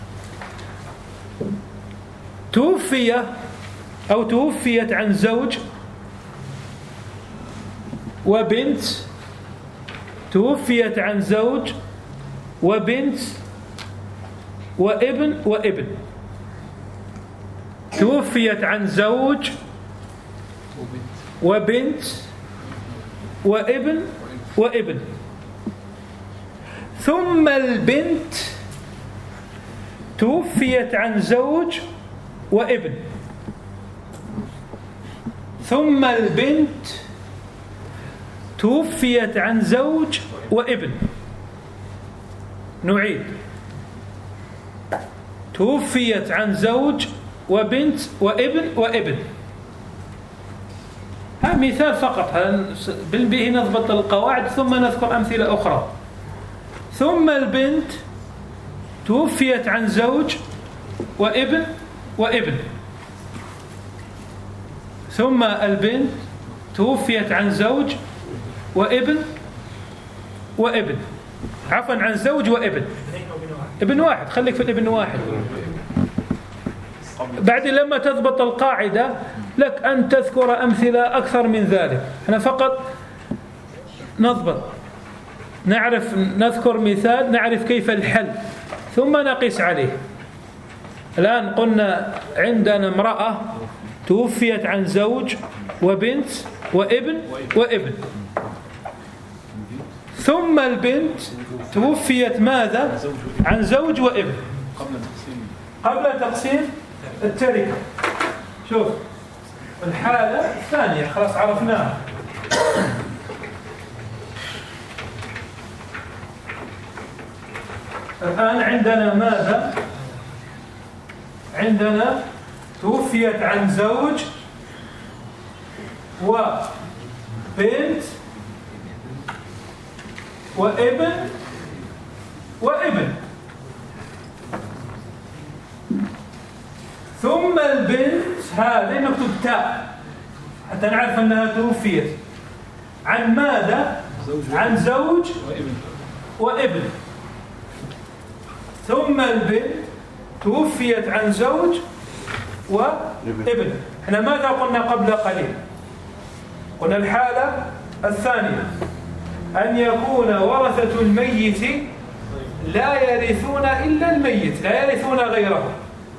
توفي أو توفيت عن زوج وبنت، توفيت عن زوج وبنت وابن وابن، توفيت عن زوج وبنت وابن وابن، ثم البنت توفيت عن زوج وابن، ثم البنت توفيت عن زوج وابن. نعيد. توفيت عن زوج وبنت وابن وابن. هذا مثال فقط به نضبط القواعد ثم نذكر أمثلة أخرى. ثم البنت توفيت عن زوج وابن وابن، ثم البنت توفيت عن زوج وابن وابن، عفوا عن زوج وابن، ابن واحد، خليك في الابن واحد. بعد لما تضبط القاعدة لك أن تذكر أمثلة أكثر من ذلك. احنا فقط نضبط، نعرف نذكر مثال، نعرف كيف الحل ثم نقيس عليه. الآن قلنا عندنا امرأة توفيت عن زوج وبنت وابن وابن، ثم البنت توفيت ماذا؟ عن زوج وابن قبل تقسيم التركة. شوف الحالة الثانية خلاص عرفناها. الآن عندنا ماذا؟ عندنا توفيت عن زوج وبنت وابن وابن، ثم البنت هذه نكتب تاء حتى نعرف أنها توفيت عن ماذا؟ عن زوج وابن. ثم البنت توفيت عن زوج وابن. احنا ماذا قلنا قبل قليل؟ قلنا الحالة الثانية أن يكون ورثة الميت لا يرثون إلا الميت، لا يرثون غيره.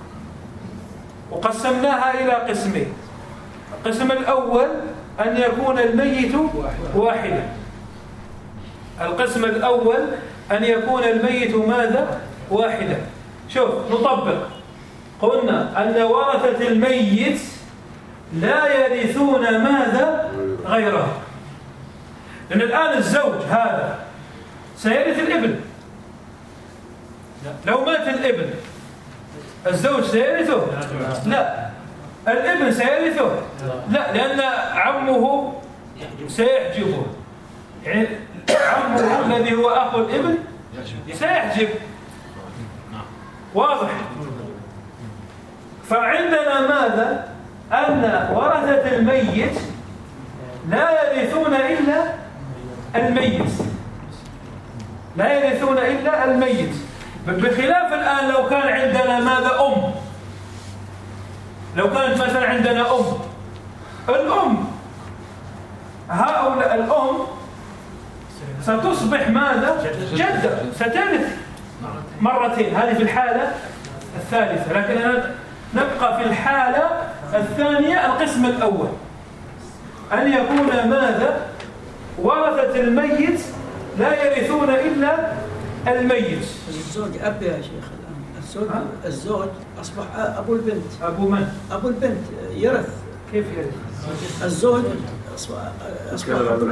وقسمناها إلى قسمين. القسم الأول أن يكون الميت واحدا. القسم الأول أن يكون الميت ماذا؟ واحدا. شوف نطبق. قلنا أن ورثة الميت لا يرثون ماذا؟ غيره. لأن الآن الزوج هذا سيرث الابن. لو مات الابن الزوج سيرثه؟ لا. الابن سيرثه؟ لا، لأن عمه سيحجبه. يعني عمه الذي هو أخو الابن سيحجب. واضح؟ فعندنا ماذا؟ أن ورثة الميت لا يرثون إلا الميت، لا يرثون إلا الميت. بخلاف الآن لو كان عندنا ماذا؟ أم. لو كانت مثلا عندنا أم، الأم هؤلاء الأم ستصبح ماذا؟ جدة، سترث مرتين. هذه في الحالة الثالثة. لكن نبقى في الحالة الثانية القسم الأول أن يكون ماذا؟ ورثة الميت لا يرثون إلا الميت. الزوج أب يا شيخ الآن. الزوج الزوج أصبح أبو البنت. أبو من؟ أبو البنت يرث. كيف يرث؟ الزوج أصبح أصبح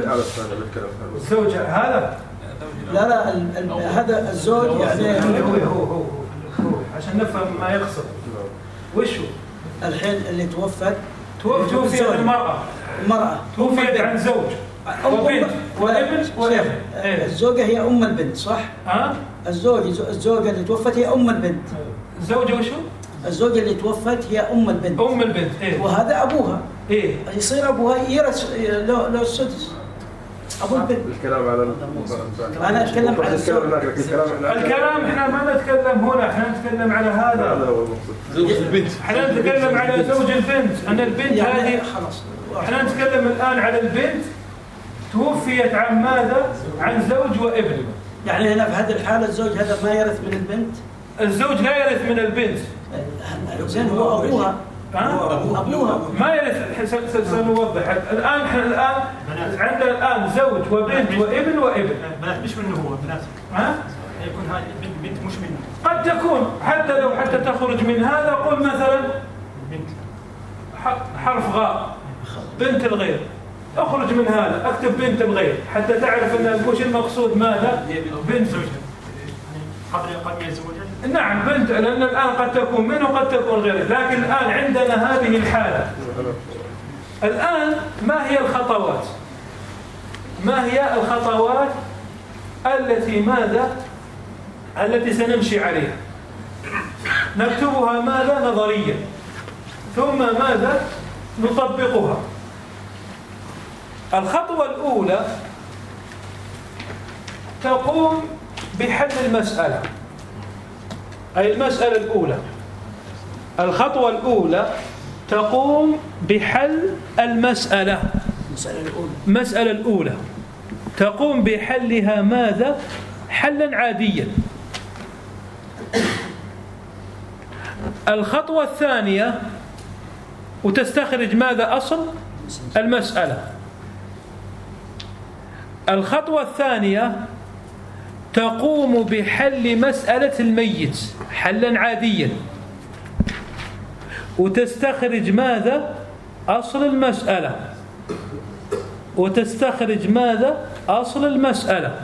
الزوج هذا؟ لا لا هذا الزوج يعني هو هو هو هو عشان نفهم ما يقصد. وشو؟ الحين اللي توفت توفيت المرأة. المرأة توفيت عن زوج وبنت وابن وابن. الزوجة هي أم البنت صح؟ ها؟ الزوج الزوجة اللي توفت هي أم البنت. الزوجة وشو؟ الزوجة اللي توفت هي أم البنت. أم البنت. إيه؟ وهذا أبوها. إيه؟ يصير أبوها يرث له له السدس. أبو البنت. الكلام على أنا أتكلم عن الزوج. الكلام إحنا ما نتكلم هنا، إحنا نتكلم على هذا. زوج البنت. إحنا نتكلم على زوج البنت. أن البنت يعني هذه خلاص. إحنا نتكلم الآن على البنت توفيت عن ماذا؟ عن زوج وابن. يعني هنا في هذه الحالة الزوج هذا ما يرث من البنت؟ الزوج لا يرث من البنت. زين هو أبوها. أبوها ما يرث. سنوضح الآن. إحنا الآن عندنا الآن زوج وبنت وابن وابن. بنات مش منه هو بنات. ها؟ يكون هذه بنت مش منه. قد تكون حتى لو حتى تخرج من هذا. قل مثلا بنت حرف غاء بنت الغير. اخرج من هذا اكتب بنت الغير حتى تعرف ان وش المقصود. ماذا؟ بنت زوجها. قبل قبل الزوجة. نعم بنت، لان الان قد تكون منه وقد تكون غيره. لكن الان عندنا هذه الحالة. الان ما هي الخطوات؟ ما هي الخطوات التي ماذا؟ التي سنمشي عليها. نكتبها ماذا؟ نظريا. ثم ماذا؟ نطبقها. الخطوة الأولى تقوم بحل المسألة. أي المسألة الأولى. الخطوة الأولى تقوم بحل المسألة. المسألة الأولى. المسألة الأولى تقوم بحلها ماذا؟ حلا عاديا. الخطوة الثانية وتستخرج ماذا؟ أصل المسألة. الخطوة الثانية تقوم بحل مسألة الميت حلا عاديا وتستخرج ماذا؟ أصل المسألة. وتستخرج ماذا؟ أصل المسألة.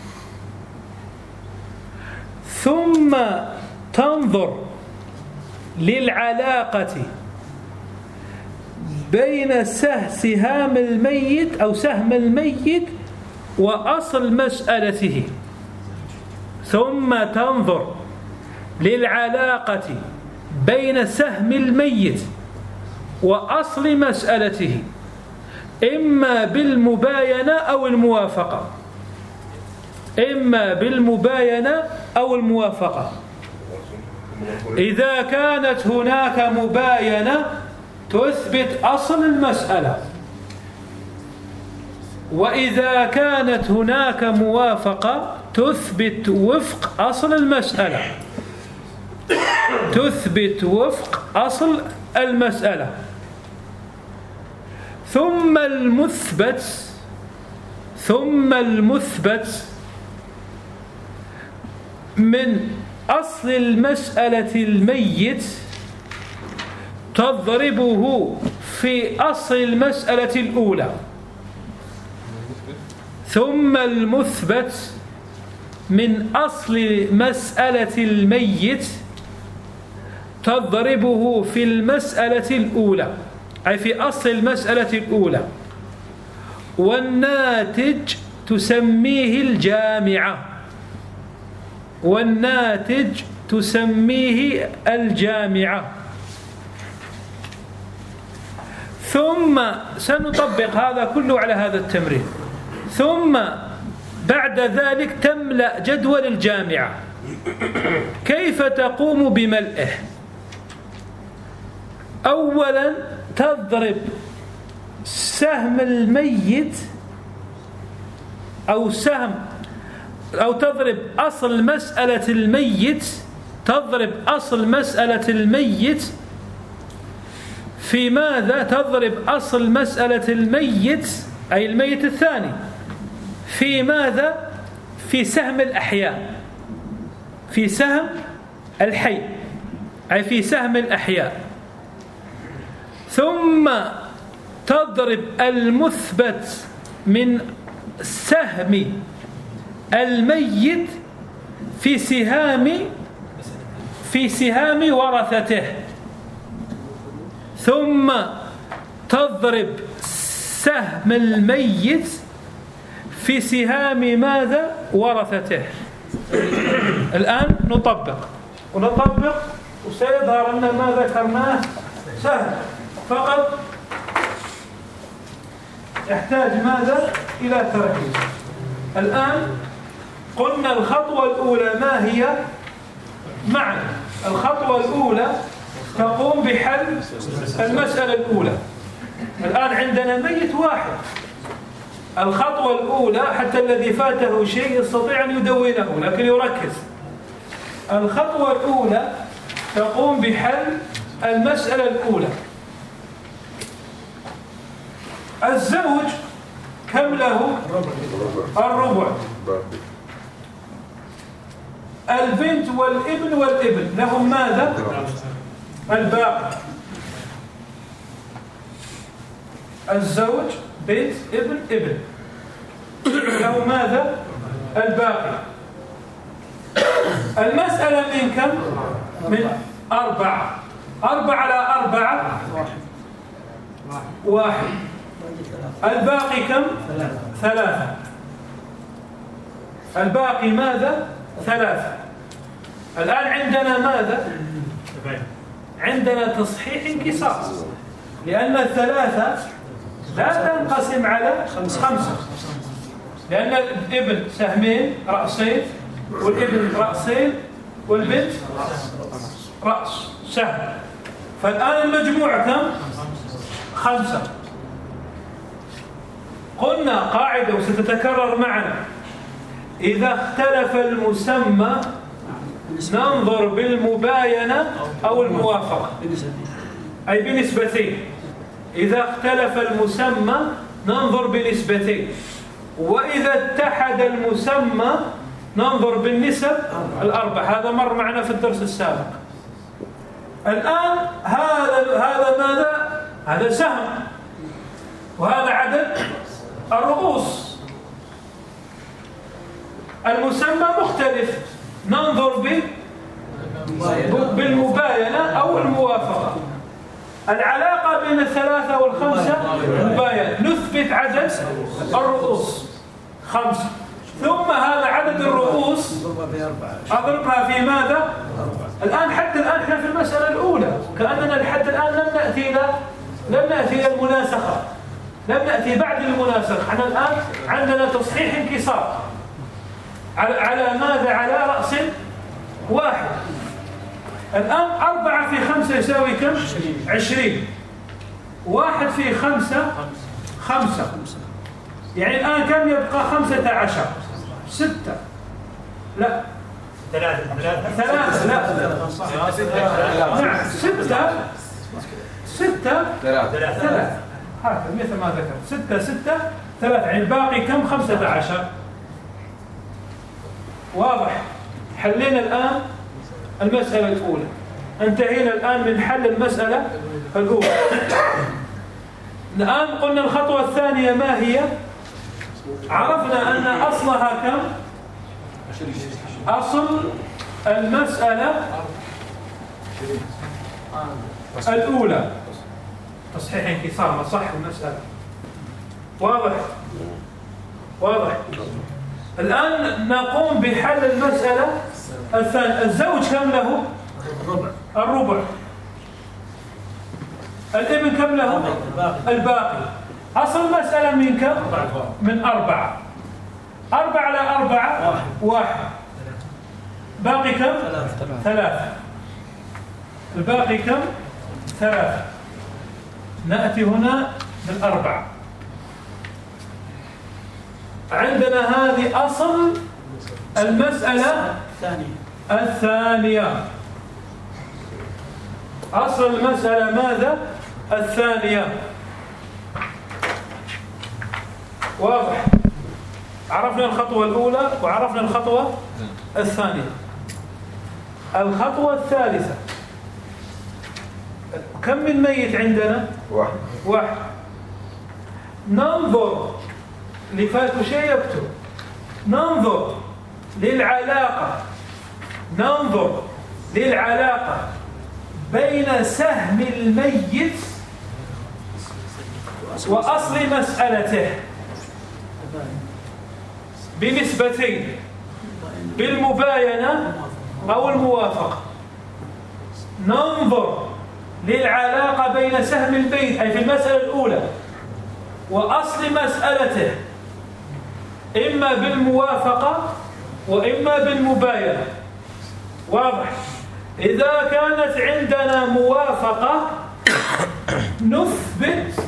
ثم تنظر للعلاقة بين سهم الميت أو سهم الميت وأصل مسألته، ثم تنظر للعلاقة بين سهم الميت وأصل مسألته إما بالمباينة أو الموافقة، إما بالمباينة أو الموافقة. إذا كانت هناك مباينة تثبت أصل المسألة، وإذا كانت هناك موافقة تثبت وفق أصل المسألة، تثبت وفق أصل المسألة. ثم المثبت ثم المثبت من أصل المسألة الميت تضربه في أصل المسألة الأولى. ثم المثبت من أصل مسألة الميت تضربه في المسألة الأولى، أي في أصل المسألة الأولى. والناتج تسميه الجامعة، والناتج تسميه الجامعة. ثم سنطبق هذا كله على هذا التمرين. ثم بعد ذلك تملأ جدول الجامعة. كيف تقوم بملئه؟ أولا تضرب سهم الميت أو سهم أو تضرب أصل مسألة الميت، تضرب أصل مسألة الميت في ماذا؟ تضرب أصل مسألة الميت أي الميت الثاني في ماذا؟ في سهم الأحياء، في سهم الحي، أي في سهم الأحياء. ثم تضرب المثبت من سهم الميت في سهام في سهام ورثته. ثم تضرب سهم الميت في سهام ماذا؟ ورثته. الآن نطبق ونطبق وسيظهر أن ما ذكرناه سهل، فقط يحتاج ماذا؟ إلى تركيز. الآن قلنا الخطوة الأولى ما هي؟ معا الخطوة الأولى تقوم بحل المسألة الأولى. الآن عندنا ميت واحد. الخطوة الأولى حتى الذي فاته شيء يستطيع أن يدونه لكن يركز. الخطوة الأولى تقوم بحل المسألة الأولى. الزوج كم له؟ الربع. البنت والابن والابن لهم ماذا؟ الباقي. الزوج بنت ابن ابن له ماذا؟ الباقي. المسألة من كم؟ من أربعة. أربعة على أربعة واحد. الباقي كم؟ ثلاثة. الباقي ماذا؟ ثلاثة. الآن عندنا ماذا؟ عندنا تصحيح انكسار، لأن الثلاثة لا تنقسم على خمسة، لأن الابن سهمين رأسين والابن رأسين والبنت رأس سهم. فالآن المجموع كم؟ خمسة. قلنا قاعدة وستتكرر معنا: إذا اختلف المسمى ننظر بالمباينة أو الموافقة، أي بنسبتين. إذا اختلف المسمى ننظر بنسبتين، وإذا اتحد المسمى ننظر بالنسب الأربع. هذا مر معنا في الدرس السابق. الآن هذا هذا ماذا؟ هذا سهم، وهذا عدد الرؤوس. المسمى مختلف، ننظر بالمباينة أو بالموافقة. العلاقة بين الثلاثة والخمسة مباين. نثبت عدد الرؤوس خمسة، ثم هذا عدد الرؤوس أضربها في ماذا؟ الآن حتى الآن احنا في المسألة الأولى، كأننا لحد الآن لم نأتي إلى لم نأتي إلى المناسخة، لم نأتي بعد المناسخة. احنا الآن عندنا تصحيح انكسار على على ماذا؟ على رأس واحد. الآن أربعة في خمسة يساوي كم؟ عشرين. واحد في خمسة خمسة، يعني الآن كم يبقى؟ خمسة عشر. ستة لا ثلاثة ثلاثة لا نعم ستة ستة ثلاثة هكذا مثل ما ذكرت. ستة ستة ثلاثة، يعني الباقي كم؟ خمسة عشر. واضح؟ حلينا الآن المسألة الأولى، انتهينا الآن من حل المسألة الأولى. الآن قلنا الخطوة الثانية ما هي؟ عرفنا أن أصلها كم؟ أصل المسألة الأولى تصحيح انكسار مصح المسألة. واضح؟ واضح؟ الآن نقوم بحل المسألة الثانية. الزوج كم له؟ الربع. الربع. الابن كم له؟ الباقي. أصل المسألة من كم؟ من أربعة. أربعة على أربعة واحد. باقي كم؟ ثلاثة. الباقي كم؟ ثلاثة. نأتي هنا بالأربعة. عندنا هذه أصل المسألة الثانية. أصل المسألة ماذا؟ الثانية. واضح؟ عرفنا الخطوة الأولى وعرفنا الخطوة الثانية. الخطوة الثالثة، كم من ميت عندنا؟ واحد. واحد. ننظر لفاتوا شيء يكتب. ننظر للعلاقة ننظر للعلاقة بين سهم الميت وأصل مسألته بنسبتين، بالمباينة أو الموافقة. ننظر للعلاقة بين سهم الميت أي في المسألة الأولى وأصل مسألته إما بالموافقة وإما بالمباينة. واضح؟ إذا كانت عندنا موافقة نثبت،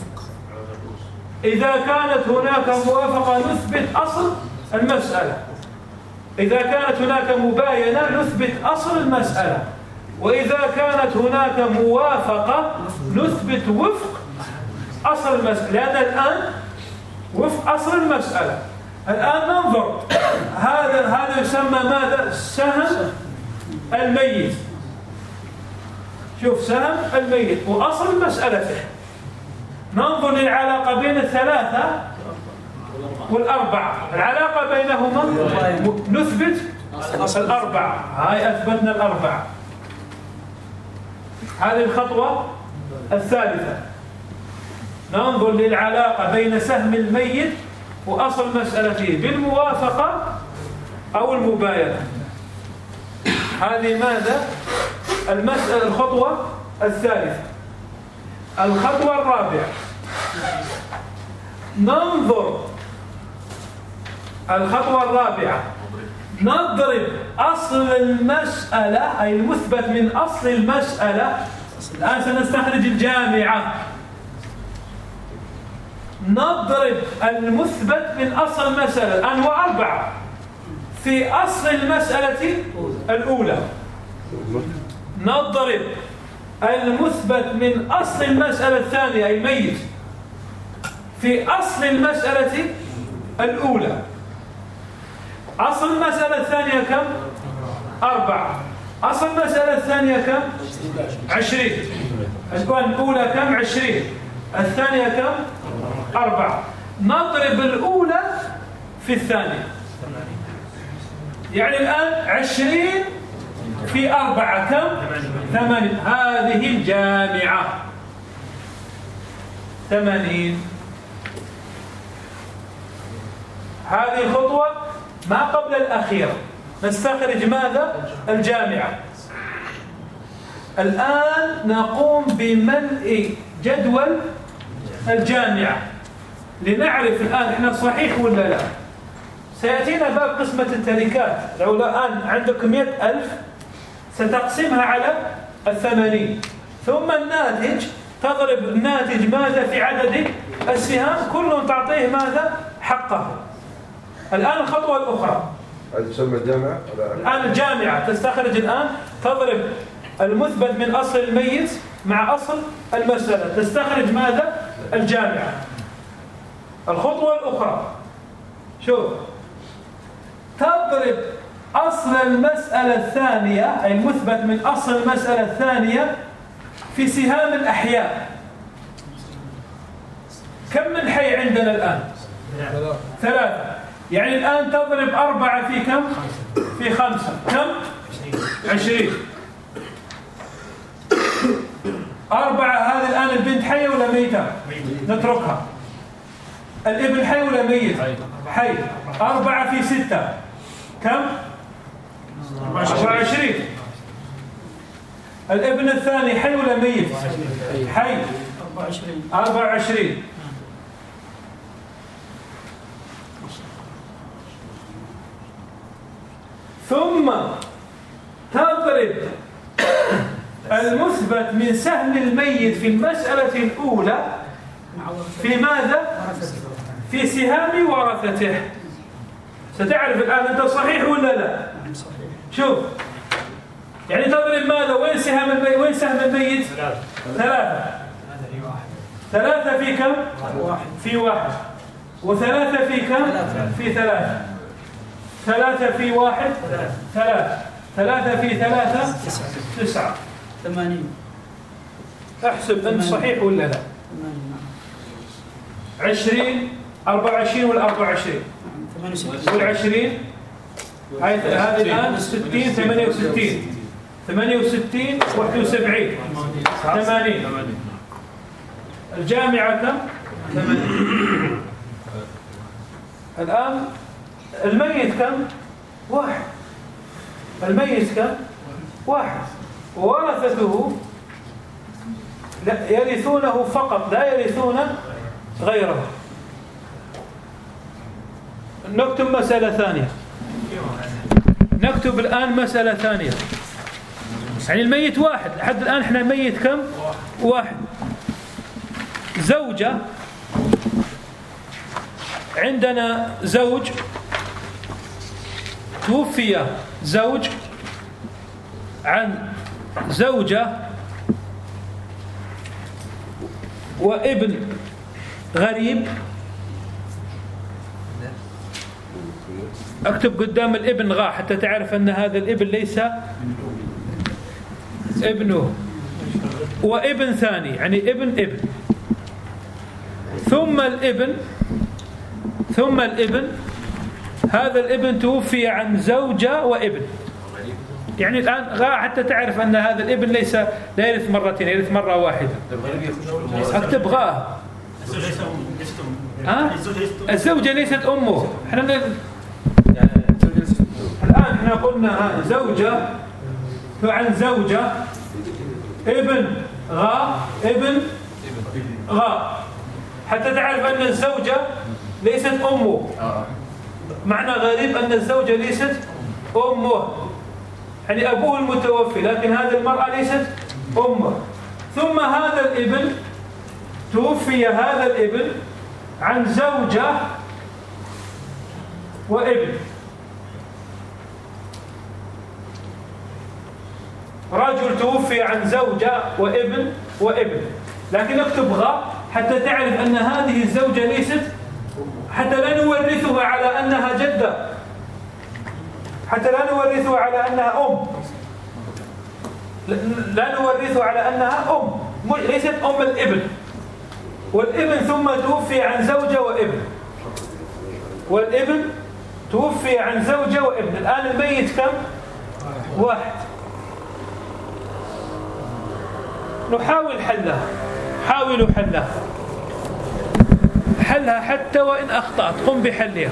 إذا كانت هناك موافقة نثبت أصل المسألة. إذا كانت هناك مباينة نثبت أصل المسألة. وإذا كانت هناك موافقة نثبت وفق أصل المسألة، لأن الآن وفق أصل المسألة. الآن ننظر، هذا هذا يسمى ماذا؟ سهم الميت. شوف سهم الميت وأصل مسألته. ننظر للعلاقة بين الثلاثة والأربعة. العلاقة بينهما نثبت الأربعة. هاي أثبتنا الأربعة. هذه الخطوة الثالثة. ننظر للعلاقة بين سهم الميت وأصل مسألته بالموافقة أو المباينة. هذه ماذا؟ المسألة الخطوة الثالثة. الخطوة الرابعة ننظر الخطوة الرابعة نضرب أصل المسألة أي المثبت من أصل المسألة. الآن سنستخرج الجامعة. نضرب المثبت من أصل المسألة الآن هو أربعة في أصل المسألة الأولى. نضرب المثبت من أصل المسألة الثانية أي الميت في أصل المسألة الأولى. أصل المسألة الثانية كم؟ أربعة. أصل المسألة الثانية كم؟ عشرين. الأولى كم؟ عشرين. الثانية كم؟ أربعة. نضرب الأولى في الثانية، يعني الآن عشرين في أربعة كم؟ ثمانين. هذه الجامعة ثمانين. هذه الخطوة ما قبل الأخيرة. نستخرج ماذا؟ الجامعة. الآن نقوم بملء جدول الجامعة لنعرف الآن إحنا صحيح ولا لا. سيأتينا باب قسمة التركات. لو الآن عندك مئة ألف ستقسمها على الثمانين، ثم الناتج تضرب الناتج ماذا في عدد السهام، كل تعطيه ماذا حقه. الآن الخطوة الأخرى هذه تسمى الجامعة. الآن الجامعة تستخرج الآن تضرب المثبت من أصل الميت مع أصل المسألة، تستخرج ماذا؟ الجامعة. الخطوة الأخرى شوف، تضرب أصل المسألة الثانية أي المثبت من أصل المسألة الثانية في سهام الأحياء. كم من حي عندنا الآن؟ ثلاثة. يعني الآن تضرب أربعة في كم؟ في خمسة. كم؟ عشرين. أربعة. هذه الآن البنت حية ولا ميتة؟ نتركها. الابن حي ولا ميت؟ حي. أربعة في ستة كم؟ أربعة وعشرين. الابن الثاني حي ولا ميت؟ حي. أربعة وعشرين. ثم تضرب المثبت من سهم الميت في المسألة الأولى في ماذا؟ في سهام ورثته. ستعرف الآن أنت صحيح ولا لا؟ شوف، يعني تضرب ماذا؟ وين سهم الميت؟ وين سهم الميت؟ ثلاثة. ثلاثة في كم؟ في واحد. وثلاثة في كم؟ في ثلاثة. ثلاثة في واحد ثلاثة. ثلاثة في ثلاثة تسعة. ثمانين. احسب أنت صحيح ولا لا؟ عشرين. أربعة وعشرين والأربعة وعشرين والعشرين. هذه الآن ستين. ثمانية وستين. ثمانية وستين. واحد وسبعين. ثمانين. الجامعة كم؟ ثمانين. الآن الميت كم؟ واحد. الميت كم؟ واحد. وورثته يرثونه فقط، لا يرثون غيره. نكتب مسألة ثانية. نكتب الآن مسألة ثانية. يعني الميت واحد لحد الآن. احنا الميت كم؟ واحد. زوجة، عندنا زوج توفي زوج عن زوجة وابن غريب. اكتب قدام الابن غاء حتى تعرف أن هذا الابن ليس ابنه. وابن ثاني يعني ابن ابن. ثم الابن ثم الابن هذا الابن توفي عن زوجة وابن. يعني الآن غاء حتى تعرف أن هذا الابن ليس لا يرث مرتين، يرث مرة واحدة. اكتب غاء. ها؟ الزوجة ليست أمه. احنا الآن احنا قلنا زوجة عن زوجة ابن غاء ابن غاء حتى تعرف أن الزوجة ليست أمه. معنى غريب أن الزوجة ليست أمه، يعني أبوه المتوفي، لكن هذه المرأة ليست أمه. ثم هذا الابن توفي هذا الابن عن زوجة وابن. رجل توفي عن زوجة وابن وابن، لكن اكتب غاء حتى تعرف أن هذه الزوجة ليست، حتى لا نورثها على أنها جدة، حتى لا نورثها على أنها أم، لا نورثها على أنها أم، ليست أم الابن. والابن ثم توفي عن زوجة وابن، والابن توفي عن زوجة وابن. الآن الميت كم؟ واحد. نحاول حلها، حاولوا حلها حلها حتى وإن أخطأت قم بحلها،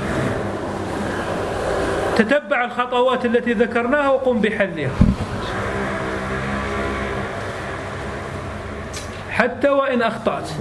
تتبع الخطوات التي ذكرناها وقم بحلها حتى وإن أخطأت.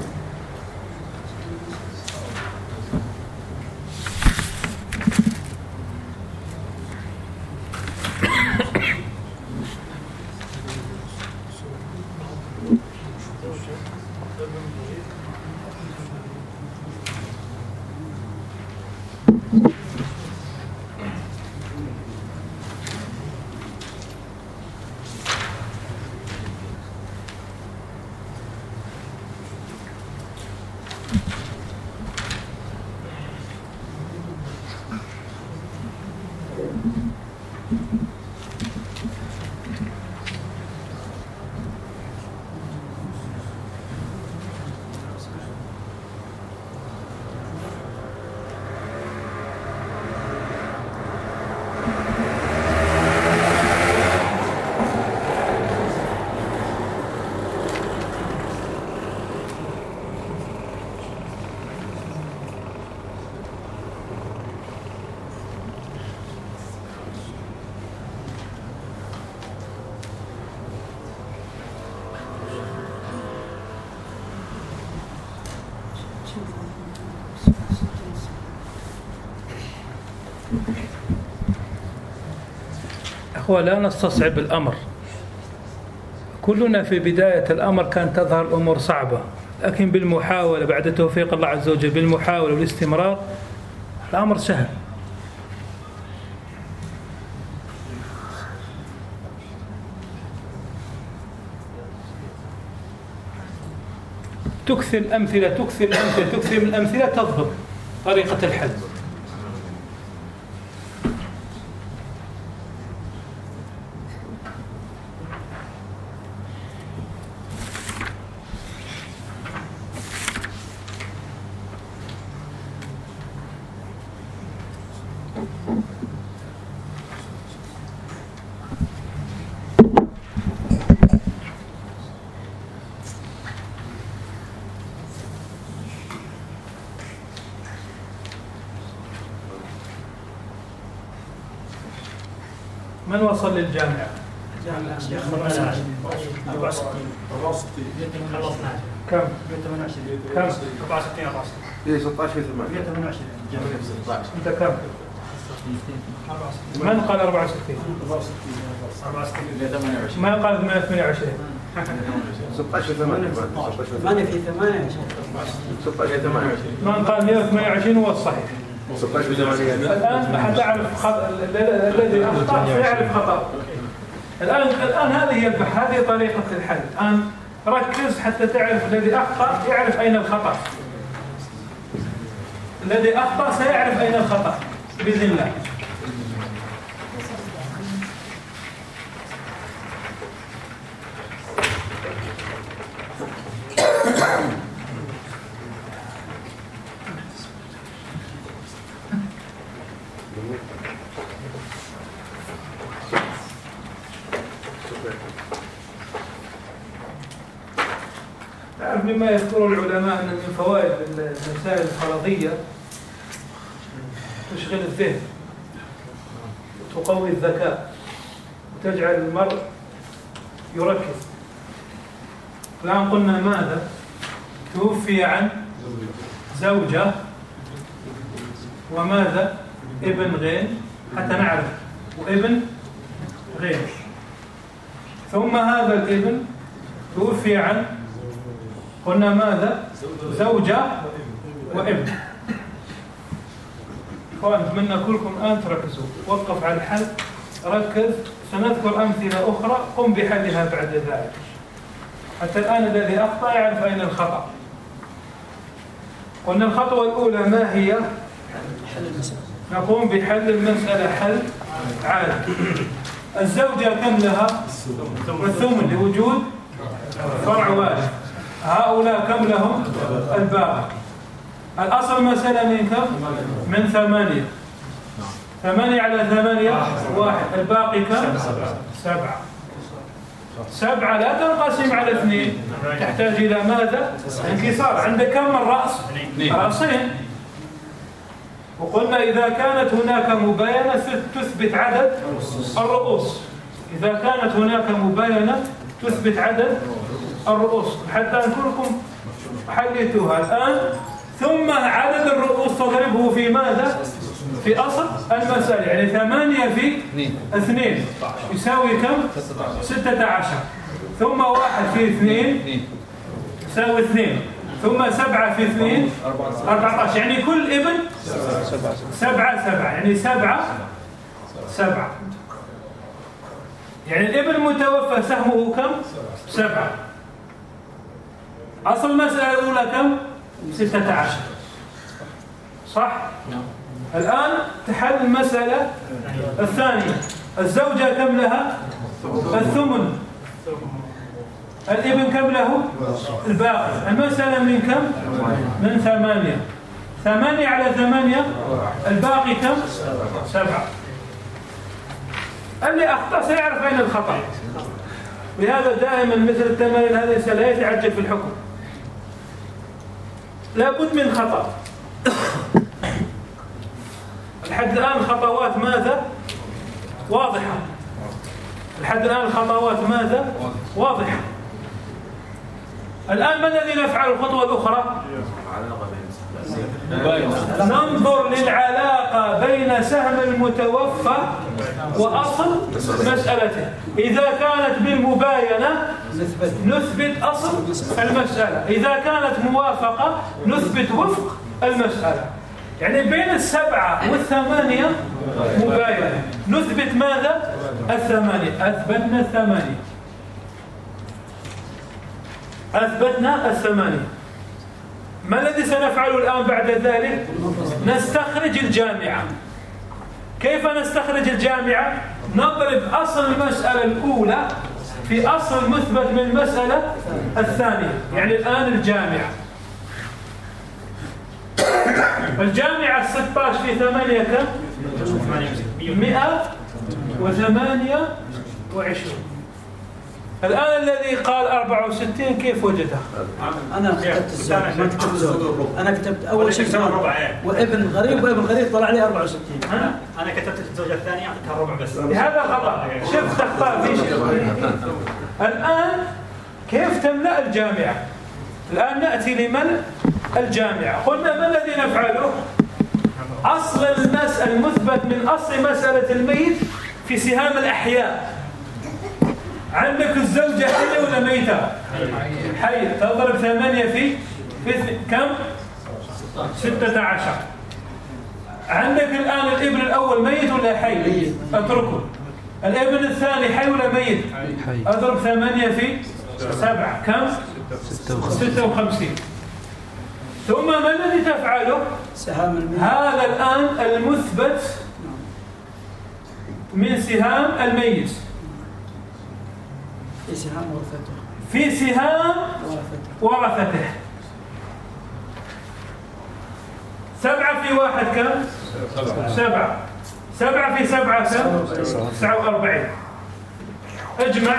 أخوة لا نستصعب الأمر، كلنا في بداية الأمر كانت تظهر الأمور صعبة، لكن بالمحاولة بعد توفيق الله عز وجل بالمحاولة والاستمرار الأمر سهل. تكثر الأمثلة تكثر الأمثلة تكثر من الأمثلة تضبط طريقة الحل. من وصل للجامعة؟ جامعة شيخ أربعة وستين خلصنا كم؟ مئة وثمانية وعشرين كم؟ أربعة وستين أربعة وستين إيه ستة عشر في ثمانية مئة وثمانية وعشرين جامعة ستة عشر. أنت كم؟ من قال أربعة وستين؟ أربعة وستين مئة وثمانية وعشرين. من قال ثمانية وعشرين؟ ستة عشر ثمانية. ثمانية في ثمانية ستة عشر ثمانية وعشرين. من قال مئة وثمانية وعشرين هو الصحيح. ستة عشر ثمانية. الآن حتعرف خط... الذي أخطأ سيعرف خطأ. الآن الآن هذه هي البحث، هذه طريقة الحل. الآن ركز حتى تعرف الذي أخطأ يعرف أين الخطأ. الذي أخطأ سيعرف أين الخطأ بإذن الله. تعرف مما يذكر العلماء أن من فوائد المسائل الفرضية تشغل الذهن وتقوي الذكاء وتجعل المرء يركز. الآن قلنا ماذا؟ توفي عن زوجة وماذا؟ ابن غين حتى نعرف، وابن غين، ثم هذا الابن توفي عن قلنا ماذا؟ زوجة وابن. فأتمنى كلكم الآن تركزوا، وقف على الحل، ركز، سنذكر أمثلة أخرى قم بحلها بعد ذلك. حتى الآن الذي أخطأ يعرف أين الخطأ. قلنا الخطوة الأولى ما هي؟ نقوم بحل المسألة حل عادي. الزوجة كم لها؟ الثمن لوجود فرع وارث. هؤلاء كم لهم؟ الباقي. الأصل مسألة من كم؟ من ثمانية. ثمانية على ثمانية واحد. الباقي كم؟ سبعة. سبعة لا تنقسم على اثنين، تحتاج إلى ماذا؟ انكسار. عندك كم من رأس؟ رأسين. وقلنا إذا كانت هناك مباينة تثبت عدد الرؤوس. إذا كانت هناك مباينة تثبت عدد الرؤوس، حتى نكونكم حليتوها الآن. ثم عدد الرؤوس تضربه في ماذا؟ في أصل المسألة، يعني ثمانية في اثنين يساوي كم؟ ستة عشر. ثم واحد في اثنين يساوي اثنين. ثم سبعة في اثنين أربعة عشر. يعني كل ابن سبعة سبعة، يعني سبعة سبعة. يعني الابن المتوفى سهمه كم؟ سبعة. أصل المسألة الأولى كم؟ ستة عشر. صح؟ الآن تحل المسألة الثانية. الزوجة كم لها؟ الثمن. الابن كم له؟ الباقي. المسألة من كم؟ من ثمانية. ثمانية على ثمانية الباقي كم؟ سبعة. اللي أخطأ سيعرف أين الخطأ. لهذا دائما مثل التمارين هذه لا يتعجل في الحكم، لابد من خطأ. لحد الآن خطوات ماذا؟ واضحة. لحد الآن الخطوات ماذا؟ واضحة. الآن ما الذي نفعل الخطوة الأخرى؟ ننظر للعلاقة بين سهم المتوفى وأصل مسألته. إذا كانت بالمباينة نثبت أصل المسألة، إذا كانت موافقة نثبت وفق المسألة. يعني بين السبعة والثمانية مباينة، نثبت ماذا؟ الثمانية. أثبتنا الثمانية، أثبتنا الثمانية. ما الذي سنفعله الآن بعد ذلك؟ نستخرج الجامعة. كيف نستخرج الجامعة؟ نضرب أصل المسألة الأولى في أصل مثبت من المسألة الثانية. يعني الآن الجامعة الجامعة ستة عشر في ثمانية كم؟ مئة وثمانية وعشرين. الآن الذي قال أربعة وستين كيف وجدها؟ أنا كتبت الزوج، ما كتبت زوج. أنا كتبت أول شيء وابن غريب، وابن غريب طلع لي أربعة وستين. أنا أنا كتبت الزوجة الثانية أعطيتها ربع بس. هذا خطأ. شفت أخطاء في شيء. الآن كيف تملأ الجامعة؟ الآن نأتي لملء الجامعة. قلنا ما الذي نفعله؟ أصل المسألة المثبت من أصل مسألة الميت في سهام الأحياء. عندك الزوجة حية ولا ميتة؟ حية. تضرب ثمانية في في كم؟ ستة عشر. عندك الآن الابن الأول ميت ولا حي؟ أتركه. الابن الثاني حي ولا ميت؟ أضرب ثمانية في سبعة كم؟ ستة وخمسين. ثم ما الذي تفعله؟ هذا الآن المثبت من سهام الميت في سهام ورثته. في سهام ورثته. سبعة في واحد كم؟ سبعة. سبعة في سبعة كم؟ تسعة وأربعين. اجمع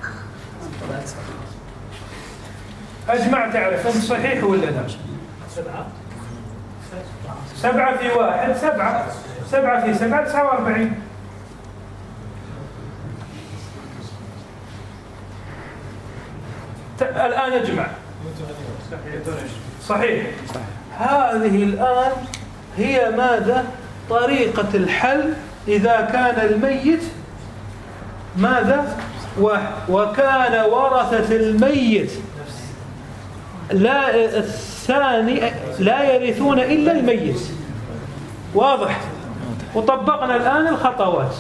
اجمع تعرف أنت صحيح ولا لا؟ سبعة سبعة في واحد سبعة. سبعة في سبعة تسعة وأربعين. الآن اجمع. صحيح. هذه الآن هي ماذا؟ طريقة الحل إذا كان الميت ماذا؟ واحد وكان ورثة الميت لا الثاني لا يرثون إلا الميت. واضح؟ وطبقنا الآن الخطوات.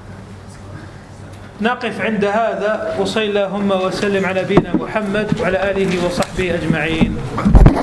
نقف عند هذا. وصلى اللهم وسلم على نبينا محمد وعلى آله وصحبه أجمعين.